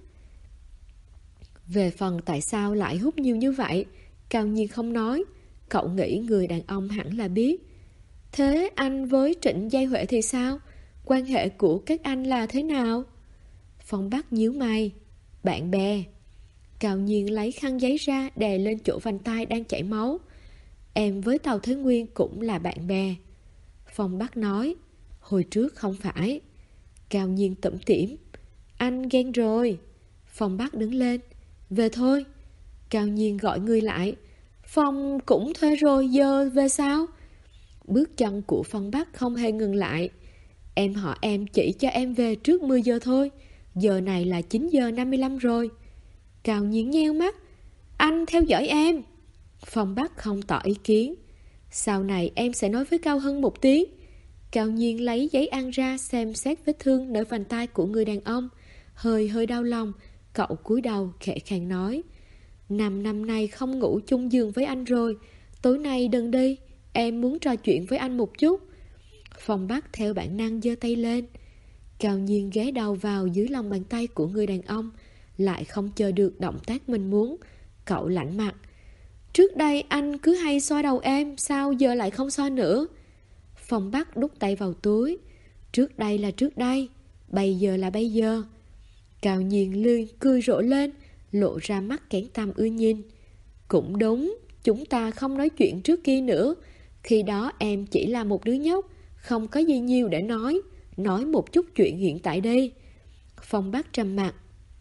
A: Về phần tại sao lại hút nhiều như vậy, Cao Nhiên không nói. Cậu nghĩ người đàn ông hẳn là biết. Thế anh với Trịnh Giai Huệ thì sao? Quan hệ của các anh là thế nào? Phong Bắc nhíu mày. Bạn bè. Cao Nhiên lấy khăn giấy ra đè lên chỗ vành tay đang chảy máu. Em với Tàu Thế Nguyên cũng là bạn bè. Phong Bắc nói. Hồi trước không phải. Cao Nhiên tủm tỉm. Anh ghen rồi. Phong Bắc đứng lên. Về thôi. Cao Nhiên gọi người lại. Phong cũng thuê rồi, giờ về sao? Bước chân của Phong Bắc không hề ngừng lại. Em họ em chỉ cho em về trước 10 giờ thôi. Giờ này là 9 giờ 55 rồi. Cao Nhiên nheo mắt. Anh theo dõi em. Phong Bắc không tỏ ý kiến. Sau này em sẽ nói với Cao Hưng một tiếng. Cao Nhiên lấy giấy ăn ra xem xét vết thương nơi vành tay của người đàn ông. Hơi đau lòng. Cậu cúi đầu khẽ khàng nói. 5 năm nay không ngủ chung giường với anh rồi. Tối nay đừng đi, em muốn trò chuyện với anh một chút. Phong Bắc theo bản năng giơ tay lên. Cao Nhiên ghé đầu vào dưới lòng bàn tay của người đàn ông, lại không chờ được động tác mình muốn. Cậu lạnh mặt. Trước đây anh cứ hay xoa đầu em, sao giờ lại không xoa nữa? Phong Bắc đút tay vào túi. Trước đây là trước đây, bây giờ là bây giờ. Cao Nhiên lươi cười rộ lên, lộ ra mắt kén tăm ưa nhìn. Cũng đúng, chúng ta không nói chuyện trước kia nữa. Khi đó em chỉ là một đứa nhóc, không có gì nhiều để nói. Nói một chút chuyện hiện tại đi. Phong Bắc trầm mặt.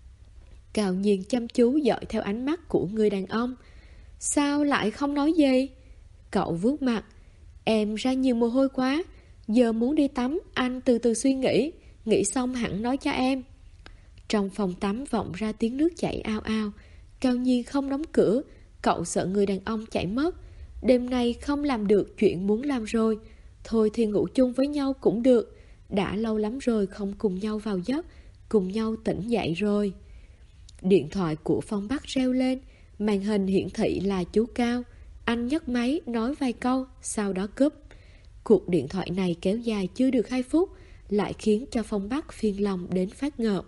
A: Cao Nhiên chăm chú dõi theo ánh mắt của người đàn ông. Sao lại không nói gì? Cậu vuốt mặt. Em ra nhiều mồ hôi quá. Giờ muốn đi tắm, anh từ từ suy nghĩ. Nghĩ xong hẳn nói cho em. Trong phòng tắm vọng ra tiếng nước chảy ao ao. Cao Nhiên không đóng cửa. Cậu sợ người đàn ông chạy mất. Đêm nay không làm được chuyện muốn làm rồi. Thôi thì ngủ chung với nhau cũng được. Đã lâu lắm rồi không cùng nhau vào giấc, cùng nhau tỉnh dậy rồi. Điện thoại của Phong Bắc reo lên. Màn hình hiển thị là chú Cao. Anh nhấc máy nói vài câu, sau đó cúp. Cuộc điện thoại này kéo dài chưa được 2 phút, lại khiến cho Phong Bắc phiền lòng đến phát ngợp.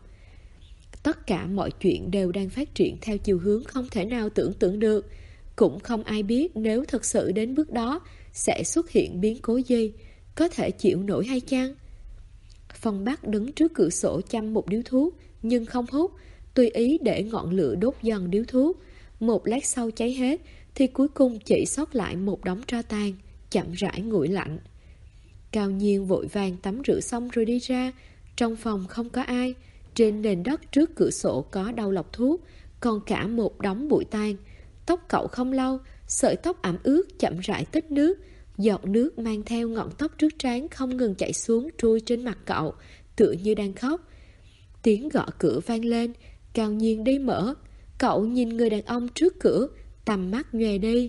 A: Tất cả mọi chuyện đều đang phát triển theo chiều hướng không thể nào tưởng tượng được. Cũng không ai biết nếu thật sự đến bước đó sẽ xuất hiện biến cố gì, có thể chịu nổi hay chăng? Phong Bắc đứng trước cửa sổ chăm một điếu thuốc, nhưng không hút, tùy ý để ngọn lửa đốt dần điếu thuốc. Một lát sau cháy hết, thì cuối cùng chỉ sót lại một đống tro tàn, chậm rãi nguội lạnh. Cao Nhiên vội vàng tắm rửa xong rồi đi ra. Trong phòng không có ai. Trên nền đất trước cửa sổ có đầu lọc thuốc, còn cả một đống bụi tàn. Tóc cậu không lâu, sợi tóc ẩm ướt chậm rãi tích nước. Giọt nước mang theo ngọn tóc trước trán không ngừng chảy xuống trôi trên mặt cậu, tựa như đang khóc. Tiếng gõ cửa vang lên. Cao Nhiên đi mở. Cậu nhìn người đàn ông trước cửa, tầm mắt nhòe đi.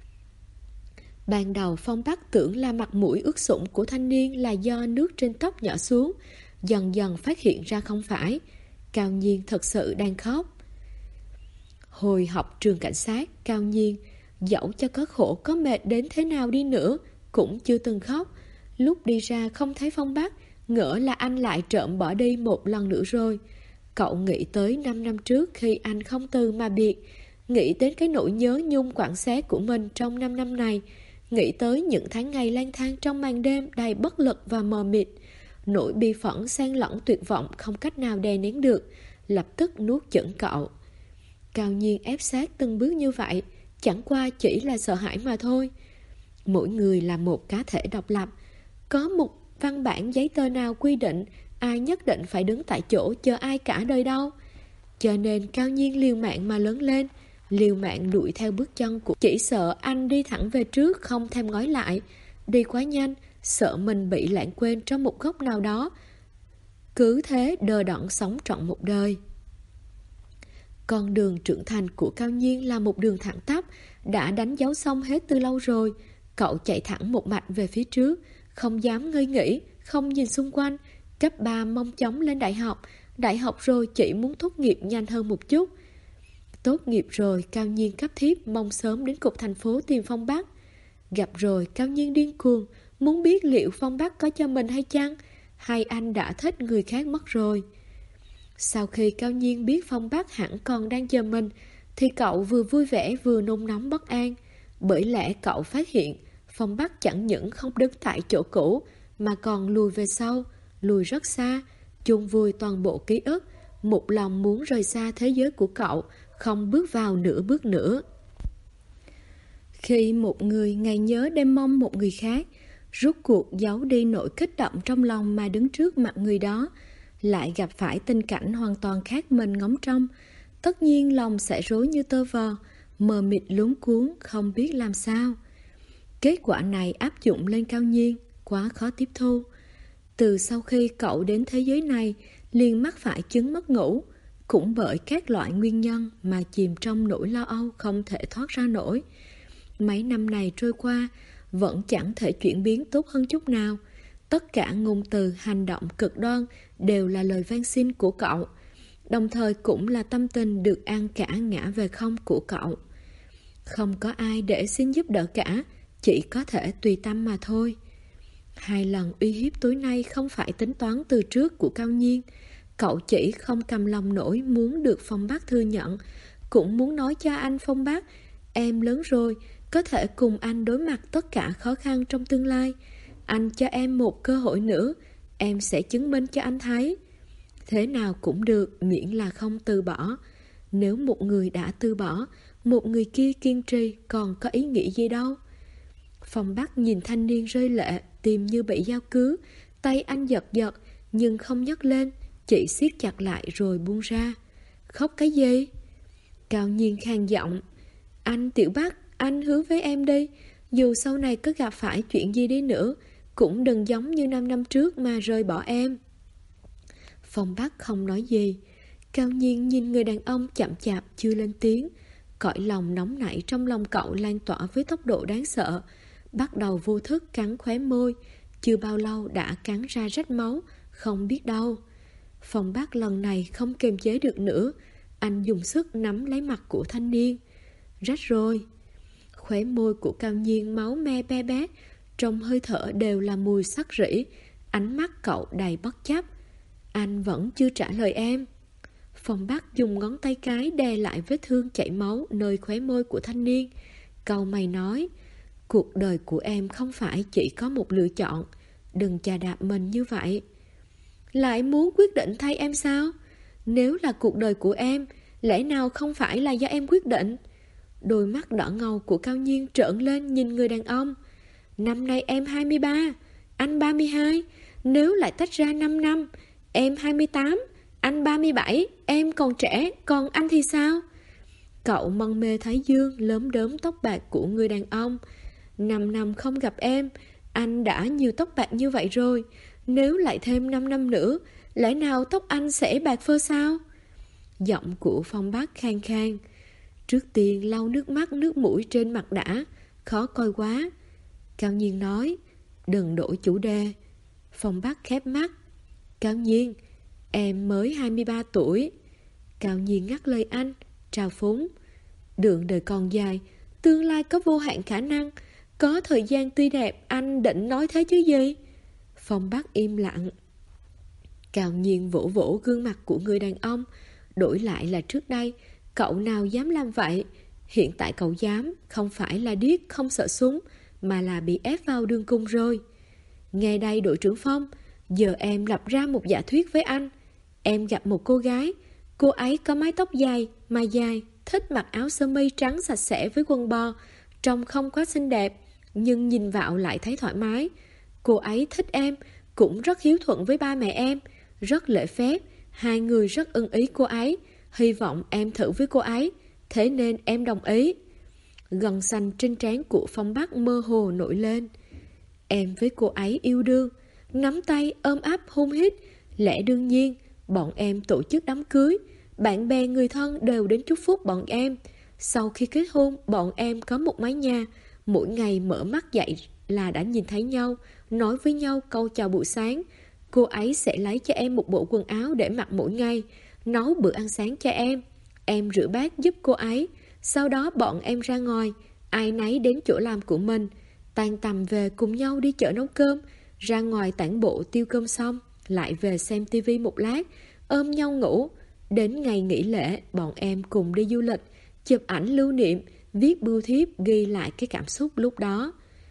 A: Ban đầu Phong Bắc tưởng là mặt mũi ướt sũng của thanh niên là do nước trên tóc nhỏ xuống. Dần dần phát hiện ra không phải. Cao Nhiên thật sự đang khóc. Hồi học trường cảnh sát, Cao Nhiên dẫu cho có khổ có mệt đến thế nào đi nữa cũng chưa từng khóc. Lúc đi ra không thấy Phong Bắc, ngỡ là anh lại trộm bỏ đi một lần nữa rồi. Cậu nghĩ tới 5 năm trước khi anh không từ mà biệt, nghĩ đến cái nỗi nhớ nhung quặn xé của mình trong 5 năm này, nghĩ tới những tháng ngày lang thang trong màn đêm đầy bất lực và mờ mịt. Nỗi bi phẫn xen lẫn tuyệt vọng không cách nào đè nén được, lập tức nuốt chửng cậu. Cao Nhiên ép sát từng bước như vậy, chẳng qua chỉ là sợ hãi mà thôi. Mỗi người là một cá thể độc lập. Có một văn bản giấy tờ nào quy định ai nhất định phải đứng tại chỗ chờ ai cả đời đâu. Cho nên Cao Nhiên liều mạng mà lớn lên, liều mạng đuổi theo bước chân của. Chỉ sợ anh đi thẳng về trước không thèm ngó lại. Đi quá nhanh, sợ mình bị lãng quên trong một góc nào đó. Cứ thế đờ đẫn sống trọn một đời. Con đường trưởng thành của Cao Nhiên là một đường thẳng tắp, đã đánh dấu xong hết từ lâu rồi. Cậu chạy thẳng một mạch về phía trước, không dám ngơi nghỉ, không nhìn xung quanh. Cấp 3 mong chóng lên đại học, Đại học rồi chị muốn tốt nghiệp nhanh hơn một chút. Tốt nghiệp rồi, Cao Nhiên cấp thiếp mong sớm đến cục thành phố tìm Phong Bắc. Gặp rồi, Cao Nhiên điên cuồng, muốn biết liệu Phong Bắc có cho mình hay chăng, hay anh đã thích người khác mất rồi. Sau khi Cao Nhiên biết Phong Bắc hẳn còn đang chờ mình, thì cậu vừa vui vẻ vừa nôn nóng bất an. Bởi lẽ cậu phát hiện Phong Bắc chẳng những không đứng tại chỗ cũ, mà còn lùi về sau, lùi rất xa, chôn vùi toàn bộ ký ức, một lòng muốn rời xa thế giới của cậu, không bước vào nửa bước nữa. Khi một người ngày nhớ đêm mong một người khác, rút cuộc giấu đi nỗi kích động trong lòng mà đứng trước mặt người đó, lại gặp phải tình cảnh hoàn toàn khác mình ngóng trông, tất nhiên lòng sẽ rối như tơ vò, mờ mịt luống cuống, không biết làm sao. Kết quả này áp dụng lên Cao Nhiên, quá khó tiếp thu. Từ sau khi cậu đến thế giới này, liền mắc phải chứng mất ngủ, cũng bởi các loại nguyên nhân mà chìm trong nỗi lo âu không thể thoát ra nổi. Mấy năm này trôi qua, vẫn chẳng thể chuyển biến tốt hơn chút nào. Tất cả ngôn từ, hành động cực đoan đều là lời van xin của cậu, đồng thời cũng là tâm tình được ăn cả ngã về không của cậu. Không có ai để xin giúp đỡ cả, chỉ có thể tùy tâm mà thôi. 2 lần uy hiếp tối nay không phải tính toán từ trước của Cao Nhiên. Cậu chỉ không cầm lòng nổi muốn được Phong Bắc thừa nhận, cũng muốn nói cho anh Phong Bắc, em lớn rồi, có thể cùng anh đối mặt tất cả khó khăn trong tương lai. Anh cho em một cơ hội nữa, em sẽ chứng minh cho anh thấy. Thế nào cũng được, miễn là không từ bỏ. Nếu một người đã từ bỏ, một người kia kiên trì còn có ý nghĩa gì đâu. Phong Bắc nhìn thanh niên rơi lệ, tim như bị dao cứa, tay anh giật giật nhưng không nhấc lên, chỉ siết chặt lại rồi buông ra. Khóc cái gì? Cao Nhiên khàn giọng. Anh Tiểu Bắc, anh hứa với em đi, dù sau này có gặp phải chuyện gì đi nữa, cũng đừng giống như 5 năm trước mà rời bỏ em. Phong Bắc không nói gì. Cao Nhiên nhìn người đàn ông chậm chạp chưa lên tiếng. Cõi lòng nóng nảy trong lòng cậu lan tỏa với tốc độ đáng sợ, bắt đầu vô thức cắn khóe môi. Chưa bao lâu đã cắn ra rách máu, không biết đâu. Phong Bắc lần này không kiềm chế được nữa, anh dùng sức nắm lấy mặt của thanh niên. Rách rồi. Khóe môi của Cao Nhiên máu me be bét, trong hơi thở đều là mùi sắt rỉ. Ánh mắt cậu đầy bất chấp. Anh vẫn chưa trả lời em. Phong Bắc dùng ngón tay cái đè lại vết thương chảy máu nơi khóe môi của thanh niên. Cau mày nói, cuộc đời của em không phải chỉ có một lựa chọn, đừng chà đạp mình như vậy. Lại muốn quyết định thay em sao? Nếu là cuộc đời của em, lẽ nào không phải là do em quyết định? Đôi mắt đỏ ngầu của Cao Nhiên trợn lên nhìn người đàn ông. Năm nay em 23, anh 32. Nếu lại tách ra 5 năm, em 28, anh 37, em còn trẻ, còn anh thì sao? Cậu mân mê thái dương lốm đốm tóc bạc của người đàn ông. 5 năm không gặp em, anh đã nhiều tóc bạc như vậy rồi. Nếu lại thêm 5 năm nữa, lẽ nào tóc anh sẽ bạc phơ sao? Giọng của Phong Bắc khang khang. Trước tiên lau nước mắt nước mũi trên mặt đã, khó coi quá. Cao Nhiên nói, đừng đổi chủ đề. Phong Bắc khép mắt. Cao Nhiên, em mới 23 tuổi. Cao Nhiên ngắt lời anh, trào phúng. Đường đời còn dài, tương lai có vô hạn khả năng, có thời gian tươi đẹp, anh định nói thế chứ gì? Phong Bắc im lặng. Cao Nhiên vỗ vỗ gương mặt của người đàn ông. Đổi lại là trước đây, cậu nào dám làm vậy? Hiện tại cậu dám, không phải là điếc không sợ súng, mà là bị ép vào đường cùng rồi. Nghe đây đội trưởng Phong, giờ em lập ra một giả thuyết với anh. Em gặp một cô gái, cô ấy có mái tóc dài, mà dài, thích mặc áo sơ mi trắng sạch sẽ với quần bò, trông không quá xinh đẹp, nhưng nhìn vào lại thấy thoải mái. Cô ấy thích em, cũng rất hiếu thuận với ba mẹ em, rất lễ phép, hai người rất ưng ý cô ấy, hy vọng em thử với cô ấy, thế nên em đồng ý. Gân xanh trên trán của Phong Bắc mơ hồ nổi lên. Em với cô ấy yêu đương, nắm tay ôm ấp hôn hít, lẽ đương nhiên, bọn em tổ chức đám cưới, bạn bè người thân đều đến chúc phúc bọn em. Sau khi kết hôn, bọn em có một mái nhà, mỗi ngày mở mắt dậy là đã nhìn thấy nhau, nói với nhau câu chào buổi sáng. cô ấy sẽ lấy cho em một bộ quần áo để mặc mỗi ngày, nấu bữa ăn sáng cho em rửa bát giúp cô ấy. Sau đó bọn em ra ngoài, ai nấy đến chỗ làm của mình, tan tầm về cùng nhau đi chợ nấu cơm, ra ngoài tản bộ tiêu cơm xong, lại về xem tivi một lát, ôm nhau ngủ. Đến ngày nghỉ lễ, bọn em cùng đi du lịch, chụp ảnh lưu niệm, viết bưu thiếp ghi lại cái cảm xúc lúc đó.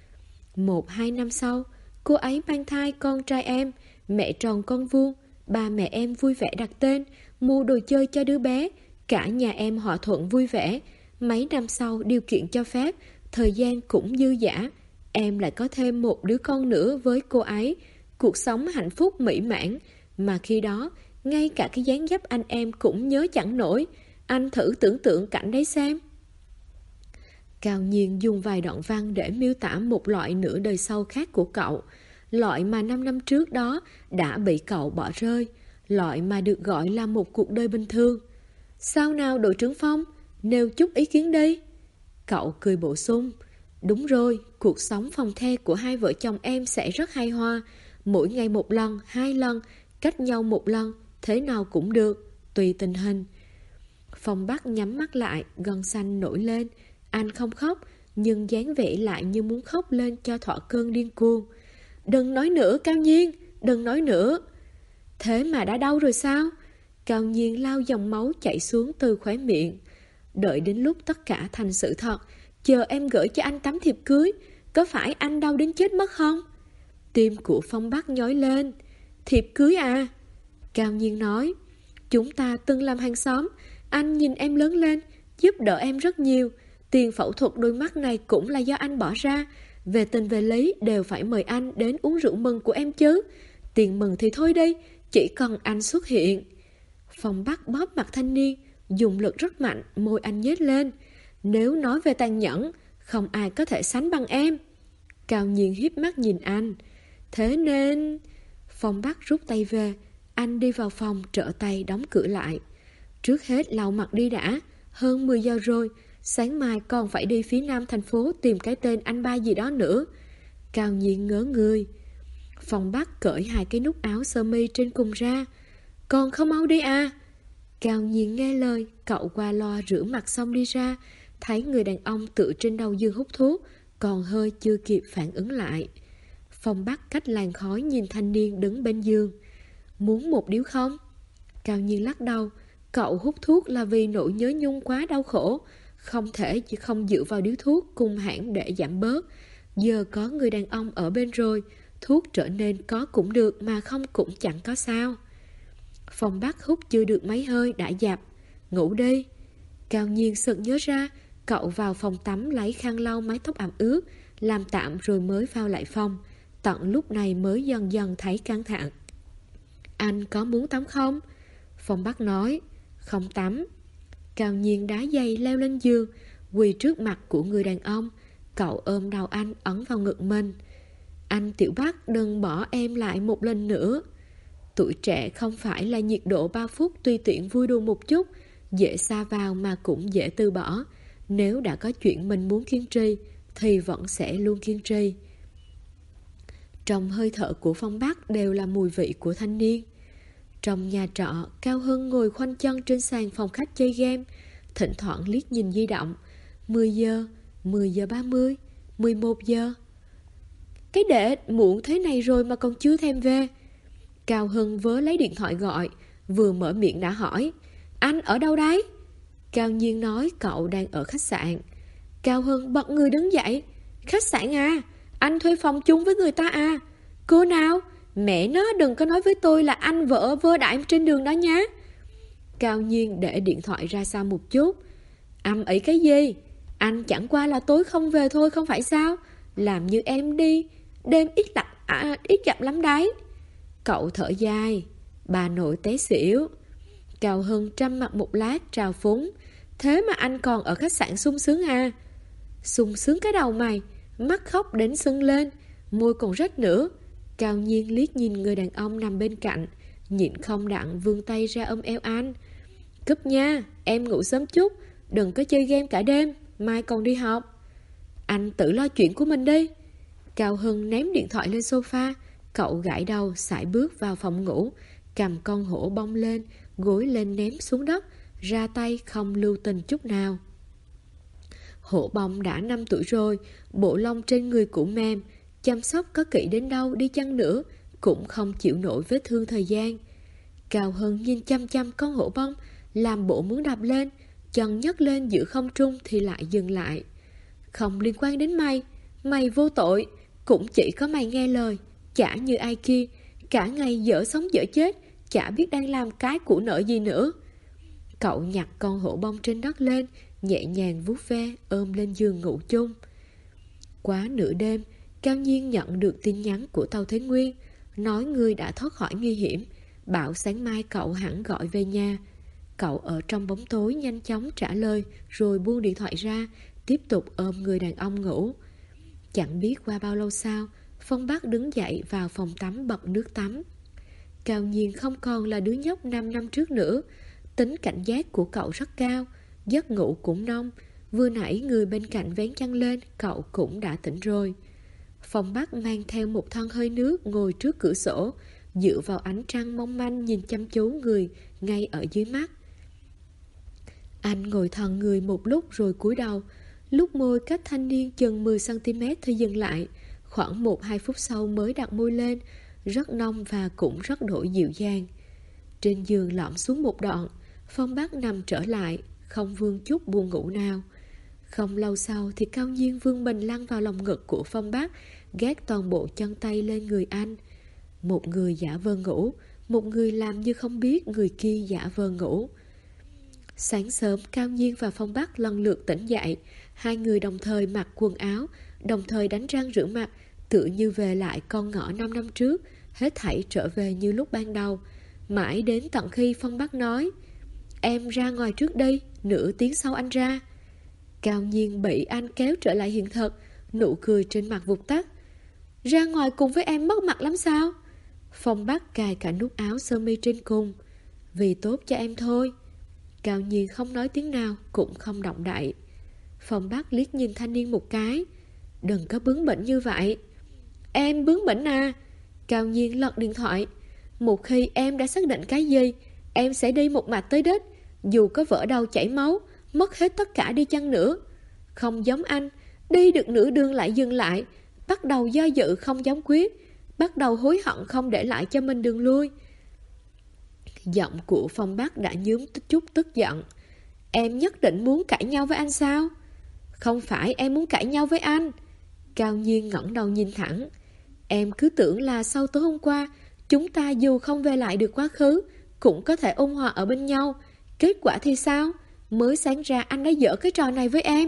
A: 1-2 năm sau, cô ấy mang thai con trai em, mẹ tròn con vuông, ba mẹ em vui vẻ đặt tên, mua đồ chơi cho đứa bé, cả nhà em hòa thuận vui vẻ. Mấy năm sau điều kiện cho phép, thời gian cũng dư dả, em lại có thêm một đứa con nữa với cô ấy, cuộc sống hạnh phúc mỹ mãn, mà khi đó, ngay cả cái dáng dấp anh em cũng nhớ chẳng nổi. Anh thử tưởng tượng cảnh đấy xem. Cao Nhiên dùng vài đoạn văn để miêu tả một loại nửa đời sau khác của cậu, loại mà 5 năm trước đó đã bị cậu bỏ rơi, loại mà được gọi là một cuộc đời bình thường. Sao nào đội trưởng Phong, nêu chút ý kiến đi. Cậu cười bổ sung, đúng rồi, cuộc sống phòng the của hai vợ chồng em sẽ rất hài hòa, mỗi ngày 1 lần, 2 lần, cách nhau 1 lần, thế nào cũng được, tùy tình hình. Phong Bắc nhắm mắt lại, gân xanh nổi lên. Anh không khóc, nhưng dáng vẻ lại như muốn khóc lên cho thỏa cơn điên cuồng. Đừng nói nữa Cao Nhiên, đừng nói nữa. Thế mà đã đau rồi sao? Cao Nhiên lau dòng máu chảy xuống từ khóe miệng. Đợi đến lúc tất cả thành sự thật, chờ em gửi cho anh tấm thiệp cưới, có phải anh đau đến chết mất không? Tim của Phong Bắc nhói lên. Thiệp cưới à? Cao Nhiên nói, chúng ta từng làm hàng xóm, anh nhìn em lớn lên, giúp đỡ em rất nhiều. Tiền phẫu thuật đôi mắt này cũng là do anh bỏ ra. Về tình về lý đều phải mời anh đến uống rượu mừng của em chứ. Tiền mừng thì thôi đi, chỉ cần anh xuất hiện. Phong Bắc bóp mặt thanh niên, dùng lực rất mạnh, môi anh nhếch lên. Nếu nói về tàn nhẫn, không ai có thể sánh bằng em. Cao Nhiên hiếp mắt nhìn anh. Thế nên... Phong Bắc rút tay về. Anh đi vào phòng, trở tay đóng cửa lại. Trước hết lau mặt đi đã. Hơn 10 giờ rồi, sáng mai còn phải đi phía nam thành phố tìm cái tên anh ba gì đó nữa. Cao Nhiên ngớ người. Phong Bắc cởi 2 cái nút áo sơ mi trên cùng ra. Còn không mau đi à? Cao Nhiên nghe lời, cậu qua loa rửa mặt xong đi ra, thấy người đàn ông tựa trên đầu giường hút thuốc, còn hơi chưa kịp phản ứng lại. Phong Bắc cách làn khói nhìn thanh niên đứng bên giường. Muốn một điếu không? Cao Nhiên lắc đầu. Cậu hút thuốc là vì nỗi nhớ nhung quá đau khổ, không thể chỉ không dựa vào điếu thuốc cùng hãng để giảm bớt. Giờ có người đàn ông ở bên rồi, thuốc trở nên có cũng được mà không cũng chẳng có sao. Phong Bắc hút chưa được mấy hơi đã dạp. Ngủ đi. Cao Nhiên sực nhớ ra, cậu vào phòng tắm lấy khăn lau mái tóc ẩm ướt, làm tạm rồi mới vào lại phòng. Tận lúc này mới dần dần thấy căng thẳng. Anh có muốn tắm không? Phong Bắc nói. Không tắm. Cao Nhiên đá giày leo lên giường, quỳ trước mặt của người đàn ông. Cậu ôm đầu anh ấn vào ngực mình. Anh Tiểu Bắc đừng bỏ em lại một lần nữa. Tuổi trẻ không phải là nhiệt độ 3 phút tùy tiện vui đùa một chút, dễ sa vào mà cũng dễ từ bỏ. Nếu đã có chuyện mình muốn kiên trì thì vẫn sẽ luôn kiên trì. Trong hơi thở của Phong Bắc đều là mùi vị của thanh niên. Trong nhà trọ, Cao Hưng ngồi khoanh chân trên sàn phòng khách chơi game, thỉnh thoảng liếc nhìn di động. 10 giờ, 10 giờ 30, 11 giờ. Cái đệ muộn thế này rồi mà còn chưa thèm về. Cao Hưng vớ lấy điện thoại gọi, vừa mở miệng đã hỏi. Anh ở đâu đấy? Cao Nhiên nói cậu đang ở khách sạn. Cao Hưng bật người đứng dậy. Khách sạn à? Anh thuê phòng chung với người ta à? Cô nào? Mẹ nó đừng có nói với tôi là anh vợ vơ đại trên đường đó nhá. Cao Nhiên để điện thoại ra xa một chút. Ầm ĩ cái gì? Anh chẳng qua là tối không về thôi không phải sao? Làm như em đi, đêm ít gặp lắm đấy. Cậu thở dài. Bà nội té xỉu. Cao Hưng trầm mặt một lát trào phúng. Thế mà anh còn ở khách sạn sung sướng à? Sung sướng cái đầu mày. Mắt khóc đến sưng lên, môi còn rách nữa. Cao Nhiên liếc nhìn người đàn ông nằm bên cạnh, nhịn không đặng vươn tay ra ôm eo anh. Cúp nha, em ngủ sớm chút, đừng có chơi game cả đêm, mai còn đi học. Anh tự lo chuyện của mình đi. Cao Hưng ném điện thoại lên sofa, Cậu gãi đầu, sải bước vào phòng ngủ, cầm con hổ bông lên, gối lên ném xuống đất, ra tay không lưu tình chút nào. Hổ bông đã 5 tuổi rồi, bộ lông trên người cũng mềm, chăm sóc có kỹ đến đâu đi chăng nữa cũng không chịu nổi vết thương thời gian. Cao Hân nhìn chăm chăm con hổ bông, làm bộ muốn đập lên, chân nhấc lên giữa không trung thì lại dừng lại. Không liên quan đến mày, mày vô tội, cũng chỉ có mày nghe lời, chả như ai kia, cả ngày dở sống dở chết, chả biết đang làm cái của nợ gì nữa. Cậu nhặt con hổ bông trên đất lên, nhẹ nhàng vuốt ve, ôm lên giường ngủ chung. Quá nửa đêm, Cao Nhiên nhận được tin nhắn của Tâu Thế Nguyên, nói người đã thoát khỏi nguy hiểm, bảo sáng mai cậu hẳn gọi về nhà. Cậu ở trong bóng tối nhanh chóng trả lời, rồi buông điện thoại ra, tiếp tục ôm người đàn ông ngủ. Chẳng biết qua bao lâu sau, Phong Bắc đứng dậy vào phòng tắm bật nước tắm. Cao Nhiên không còn là đứa nhóc 5 năm trước nữa. Tính cảnh giác của cậu rất cao, giấc ngủ cũng nông. Vừa nãy người bên cạnh vén chăn lên, cậu cũng đã tỉnh rồi. Phong Bắc mang theo một thân hơi nước ngồi trước cửa sổ, dựa vào ánh trăng mong manh nhìn chăm chú người ngay ở dưới mắt. Anh ngồi thần người một lúc rồi cúi đầu, lúc môi cách thanh niên chừng 10cm thì dừng lại, khoảng 1-2 phút sau mới đặt môi lên, rất nông và cũng rất đổi dịu dàng. Trên giường lõm xuống một đoạn, Phong Bắc nằm trở lại, không vương chút buồn ngủ nào. Không lâu sau thì Cao Nhiên vươn mình lăn vào lòng ngực của Phong Bắc, gác toàn bộ chân tay lên người anh. Một người giả vờ ngủ, một người làm như không biết người kia giả vờ ngủ. Sáng sớm, Cao Nhiên và Phong Bắc lần lượt tỉnh dậy. Hai người đồng thời mặc quần áo, đồng thời đánh răng rửa mặt, tựa như về lại con ngõ 5 năm trước, hết thảy trở về như lúc ban đầu. Mãi đến tận khi Phong Bắc nói, em ra ngoài trước đi, nửa tiếng sau anh ra. Cao Nhiên bị anh kéo trở lại hiện thực, nụ cười trên mặt vụt tắt. Ra ngoài cùng với em mất mặt lắm sao? Phong Bắc cài cả nút áo sơ mi trên cùng. Vì tốt cho em thôi. Cao Nhiên không nói tiếng nào, cũng không động đậy. Phong Bắc liếc nhìn thanh niên một cái. Đừng có bướng bỉnh như vậy. Em bướng bỉnh à? Cao Nhiên lật điện thoại. Một khi em đã xác định cái gì, em sẽ đi một mạch tới đích, dù có vỡ đầu chảy máu, mất hết tất cả đi chăng nữa. Không giống anh, đi được nửa đường lại dừng lại, bắt đầu do dự không dám quyết, bắt đầu hối hận không để lại cho mình đường lui. Giọng của Phong Bắc đã nhuốm chút tức giận. Em nhất định muốn cãi nhau với anh sao? Không phải em muốn cãi nhau với anh. Cao Nhiên ngẩng đầu nhìn thẳng. Em cứ tưởng là sau tối hôm qua, chúng ta dù không về lại được quá khứ, cũng có thể ôn hòa ở bên nhau. Kết quả thì sao? Mới sáng ra anh đã dở cái trò này với em.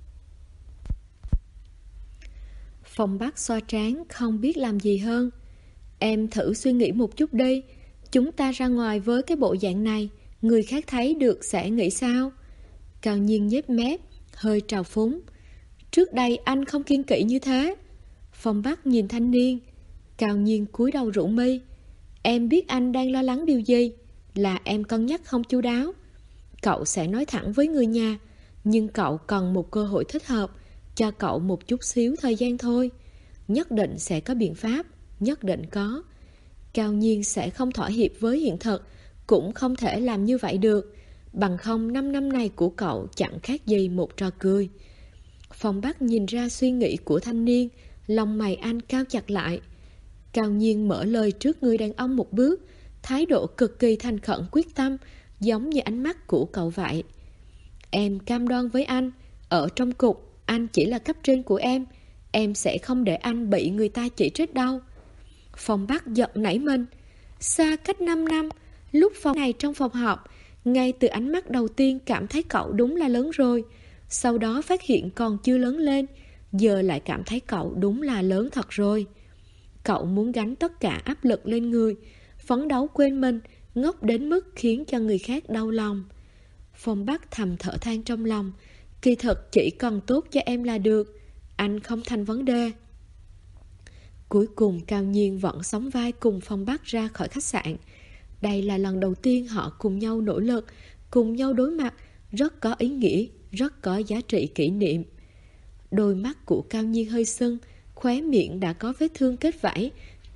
A: Phong Bắc xoa trán, không biết làm gì hơn. Em thử suy nghĩ một chút đi. Chúng ta ra ngoài với cái bộ dạng này, người khác thấy được sẽ nghĩ sao? Cao Nhiên nhếch mép, hơi trào phúng. Trước đây anh không kiêng kỵ như thế. Phong Bắc nhìn thanh niên. Cao Nhiên cúi đầu rũ mi. Em biết anh đang lo lắng điều gì, là em cân nhắc không chu đáo. Cậu sẽ nói thẳng với người nhà, nhưng cậu cần một cơ hội thích hợp, cho cậu một chút xíu thời gian thôi. Nhất định sẽ có biện pháp, nhất định có. Cao Nhiên sẽ không thỏa hiệp với hiện thực, cũng không thể làm như vậy được. Bằng không 5 năm này của cậu chẳng khác gì một trò cười. Phong Bắc nhìn ra suy nghĩ của thanh niên, lòng mày anh cao chặt lại. Cao Nhiên mở lời trước người đàn ông một bước, thái độ cực kỳ thành khẩn quyết tâm, giống như ánh mắt của cậu vậy. Em cam đoan với anh, ở trong cục, anh chỉ là cấp trên của em sẽ không để anh bị người ta chỉ trích đâu. Phong Bắc giật nảy mình. Xa cách 5 năm, lúc phòng này trong phòng họp, ngay từ ánh mắt đầu tiên cảm thấy cậu đúng là lớn rồi. Sau đó phát hiện còn chưa lớn lên, giờ lại cảm thấy cậu đúng là lớn thật rồi. Cậu muốn gánh tất cả áp lực lên người, phấn đấu quên mình, ngốc đến mức khiến cho người khác đau lòng. Phong Bắc thầm thở than trong lòng. Kỳ thật chỉ cần tốt cho em là được, anh không thành vấn đề. Cuối cùng Cao Nhiên vẫn sóng vai cùng Phong Bắc ra khỏi khách sạn. Đây là lần đầu tiên họ cùng nhau nỗ lực, cùng nhau đối mặt, rất có ý nghĩa, rất có giá trị kỷ niệm. Đôi mắt của Cao Nhiên hơi sưng, khóe miệng đã có vết thương kết vảy,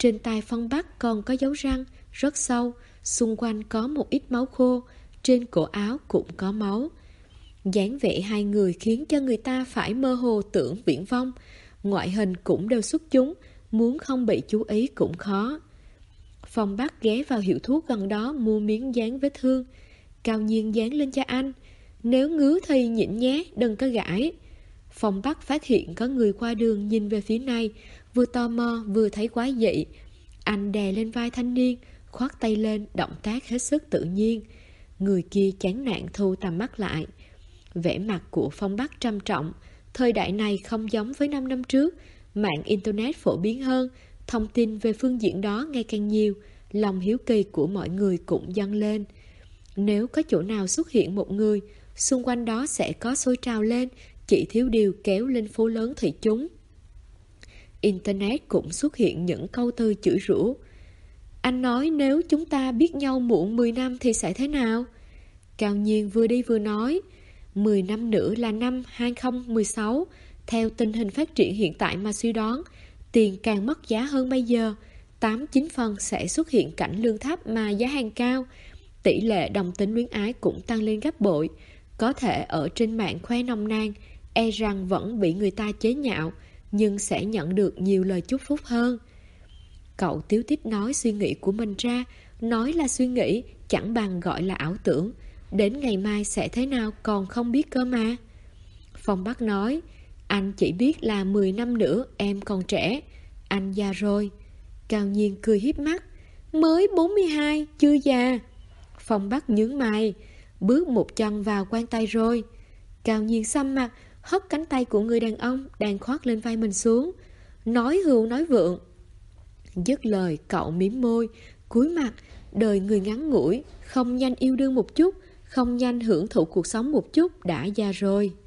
A: Trên tai Phong Bắc còn có dấu răng rất sâu, xung quanh có một ít máu khô, trên cổ áo cũng có máu. Dáng vẻ hai người khiến cho người ta phải mơ hồ tưởng viễn vông. Ngoại hình cũng đều xuất chúng, muốn không bị chú ý cũng khó. Phong Bắc ghé vào hiệu thuốc gần đó mua miếng dán vết thương. Cao Nhiên dán lên cho anh. Nếu ngứa thì nhịn nhé, đừng có gãi. Phong Bắc phát hiện có người qua đường nhìn về phía này, vừa tò mò vừa thấy quái dị. Anh đè lên vai thanh niên, khoác tay lên, động tác hết sức tự nhiên. Người kia chán nản thu tầm mắt lại. Vẻ mặt của Phong Bắc trầm trọng. Thời đại này không giống với 5 năm trước, mạng internet phổ biến hơn, thông tin về phương diện đó ngày càng nhiều, lòng hiếu kỳ của mọi người cũng dâng lên. Nếu có chỗ nào xuất hiện một người, xung quanh đó sẽ có sôi trào lên, chỉ thiếu điều kéo lên phố lớn thị chúng. Internet cũng xuất hiện những câu từ chửi rủa. Anh nói nếu chúng ta biết nhau muộn 10 năm thì sẽ thế nào? Cao Nhiên vừa đi vừa nói, 10 năm nữa là năm 2016, theo tình hình phát triển hiện tại mà suy đoán, tiền càng mất giá hơn bây giờ, 8-9 phần sẽ xuất hiện cảnh lương thấp mà giá hàng cao, tỷ lệ đồng tính luyến ái cũng tăng lên gấp bội, có thể ở trên mạng khoe nồng nàn, e rằng vẫn bị người ta chế nhạo, nhưng sẽ nhận được nhiều lời chúc phúc hơn. Cậu Tiếu Tích nói suy nghĩ của mình ra, nói là suy nghĩ, chẳng bằng gọi là ảo tưởng. Đến ngày mai sẽ thế nào còn không biết cơ mà. Phong Bắc nói, anh chỉ biết là 10 năm nữa em còn trẻ, anh già rồi. Cao Nhiên cười hiếp mắt, mới 42, chưa già. Phong Bắc nhướng mày, bước một chân vào quan tay rồi. Cao Nhiên xăm mặt, hất cánh tay của người đàn ông đang khoác lên vai mình xuống. Nói hưu nói vượng. Dứt lời cậu mím môi, cúi mặt, đời người ngắn ngủi, không nhanh yêu đương một chút, không nhanh hưởng thụ cuộc sống một chút đã già rồi.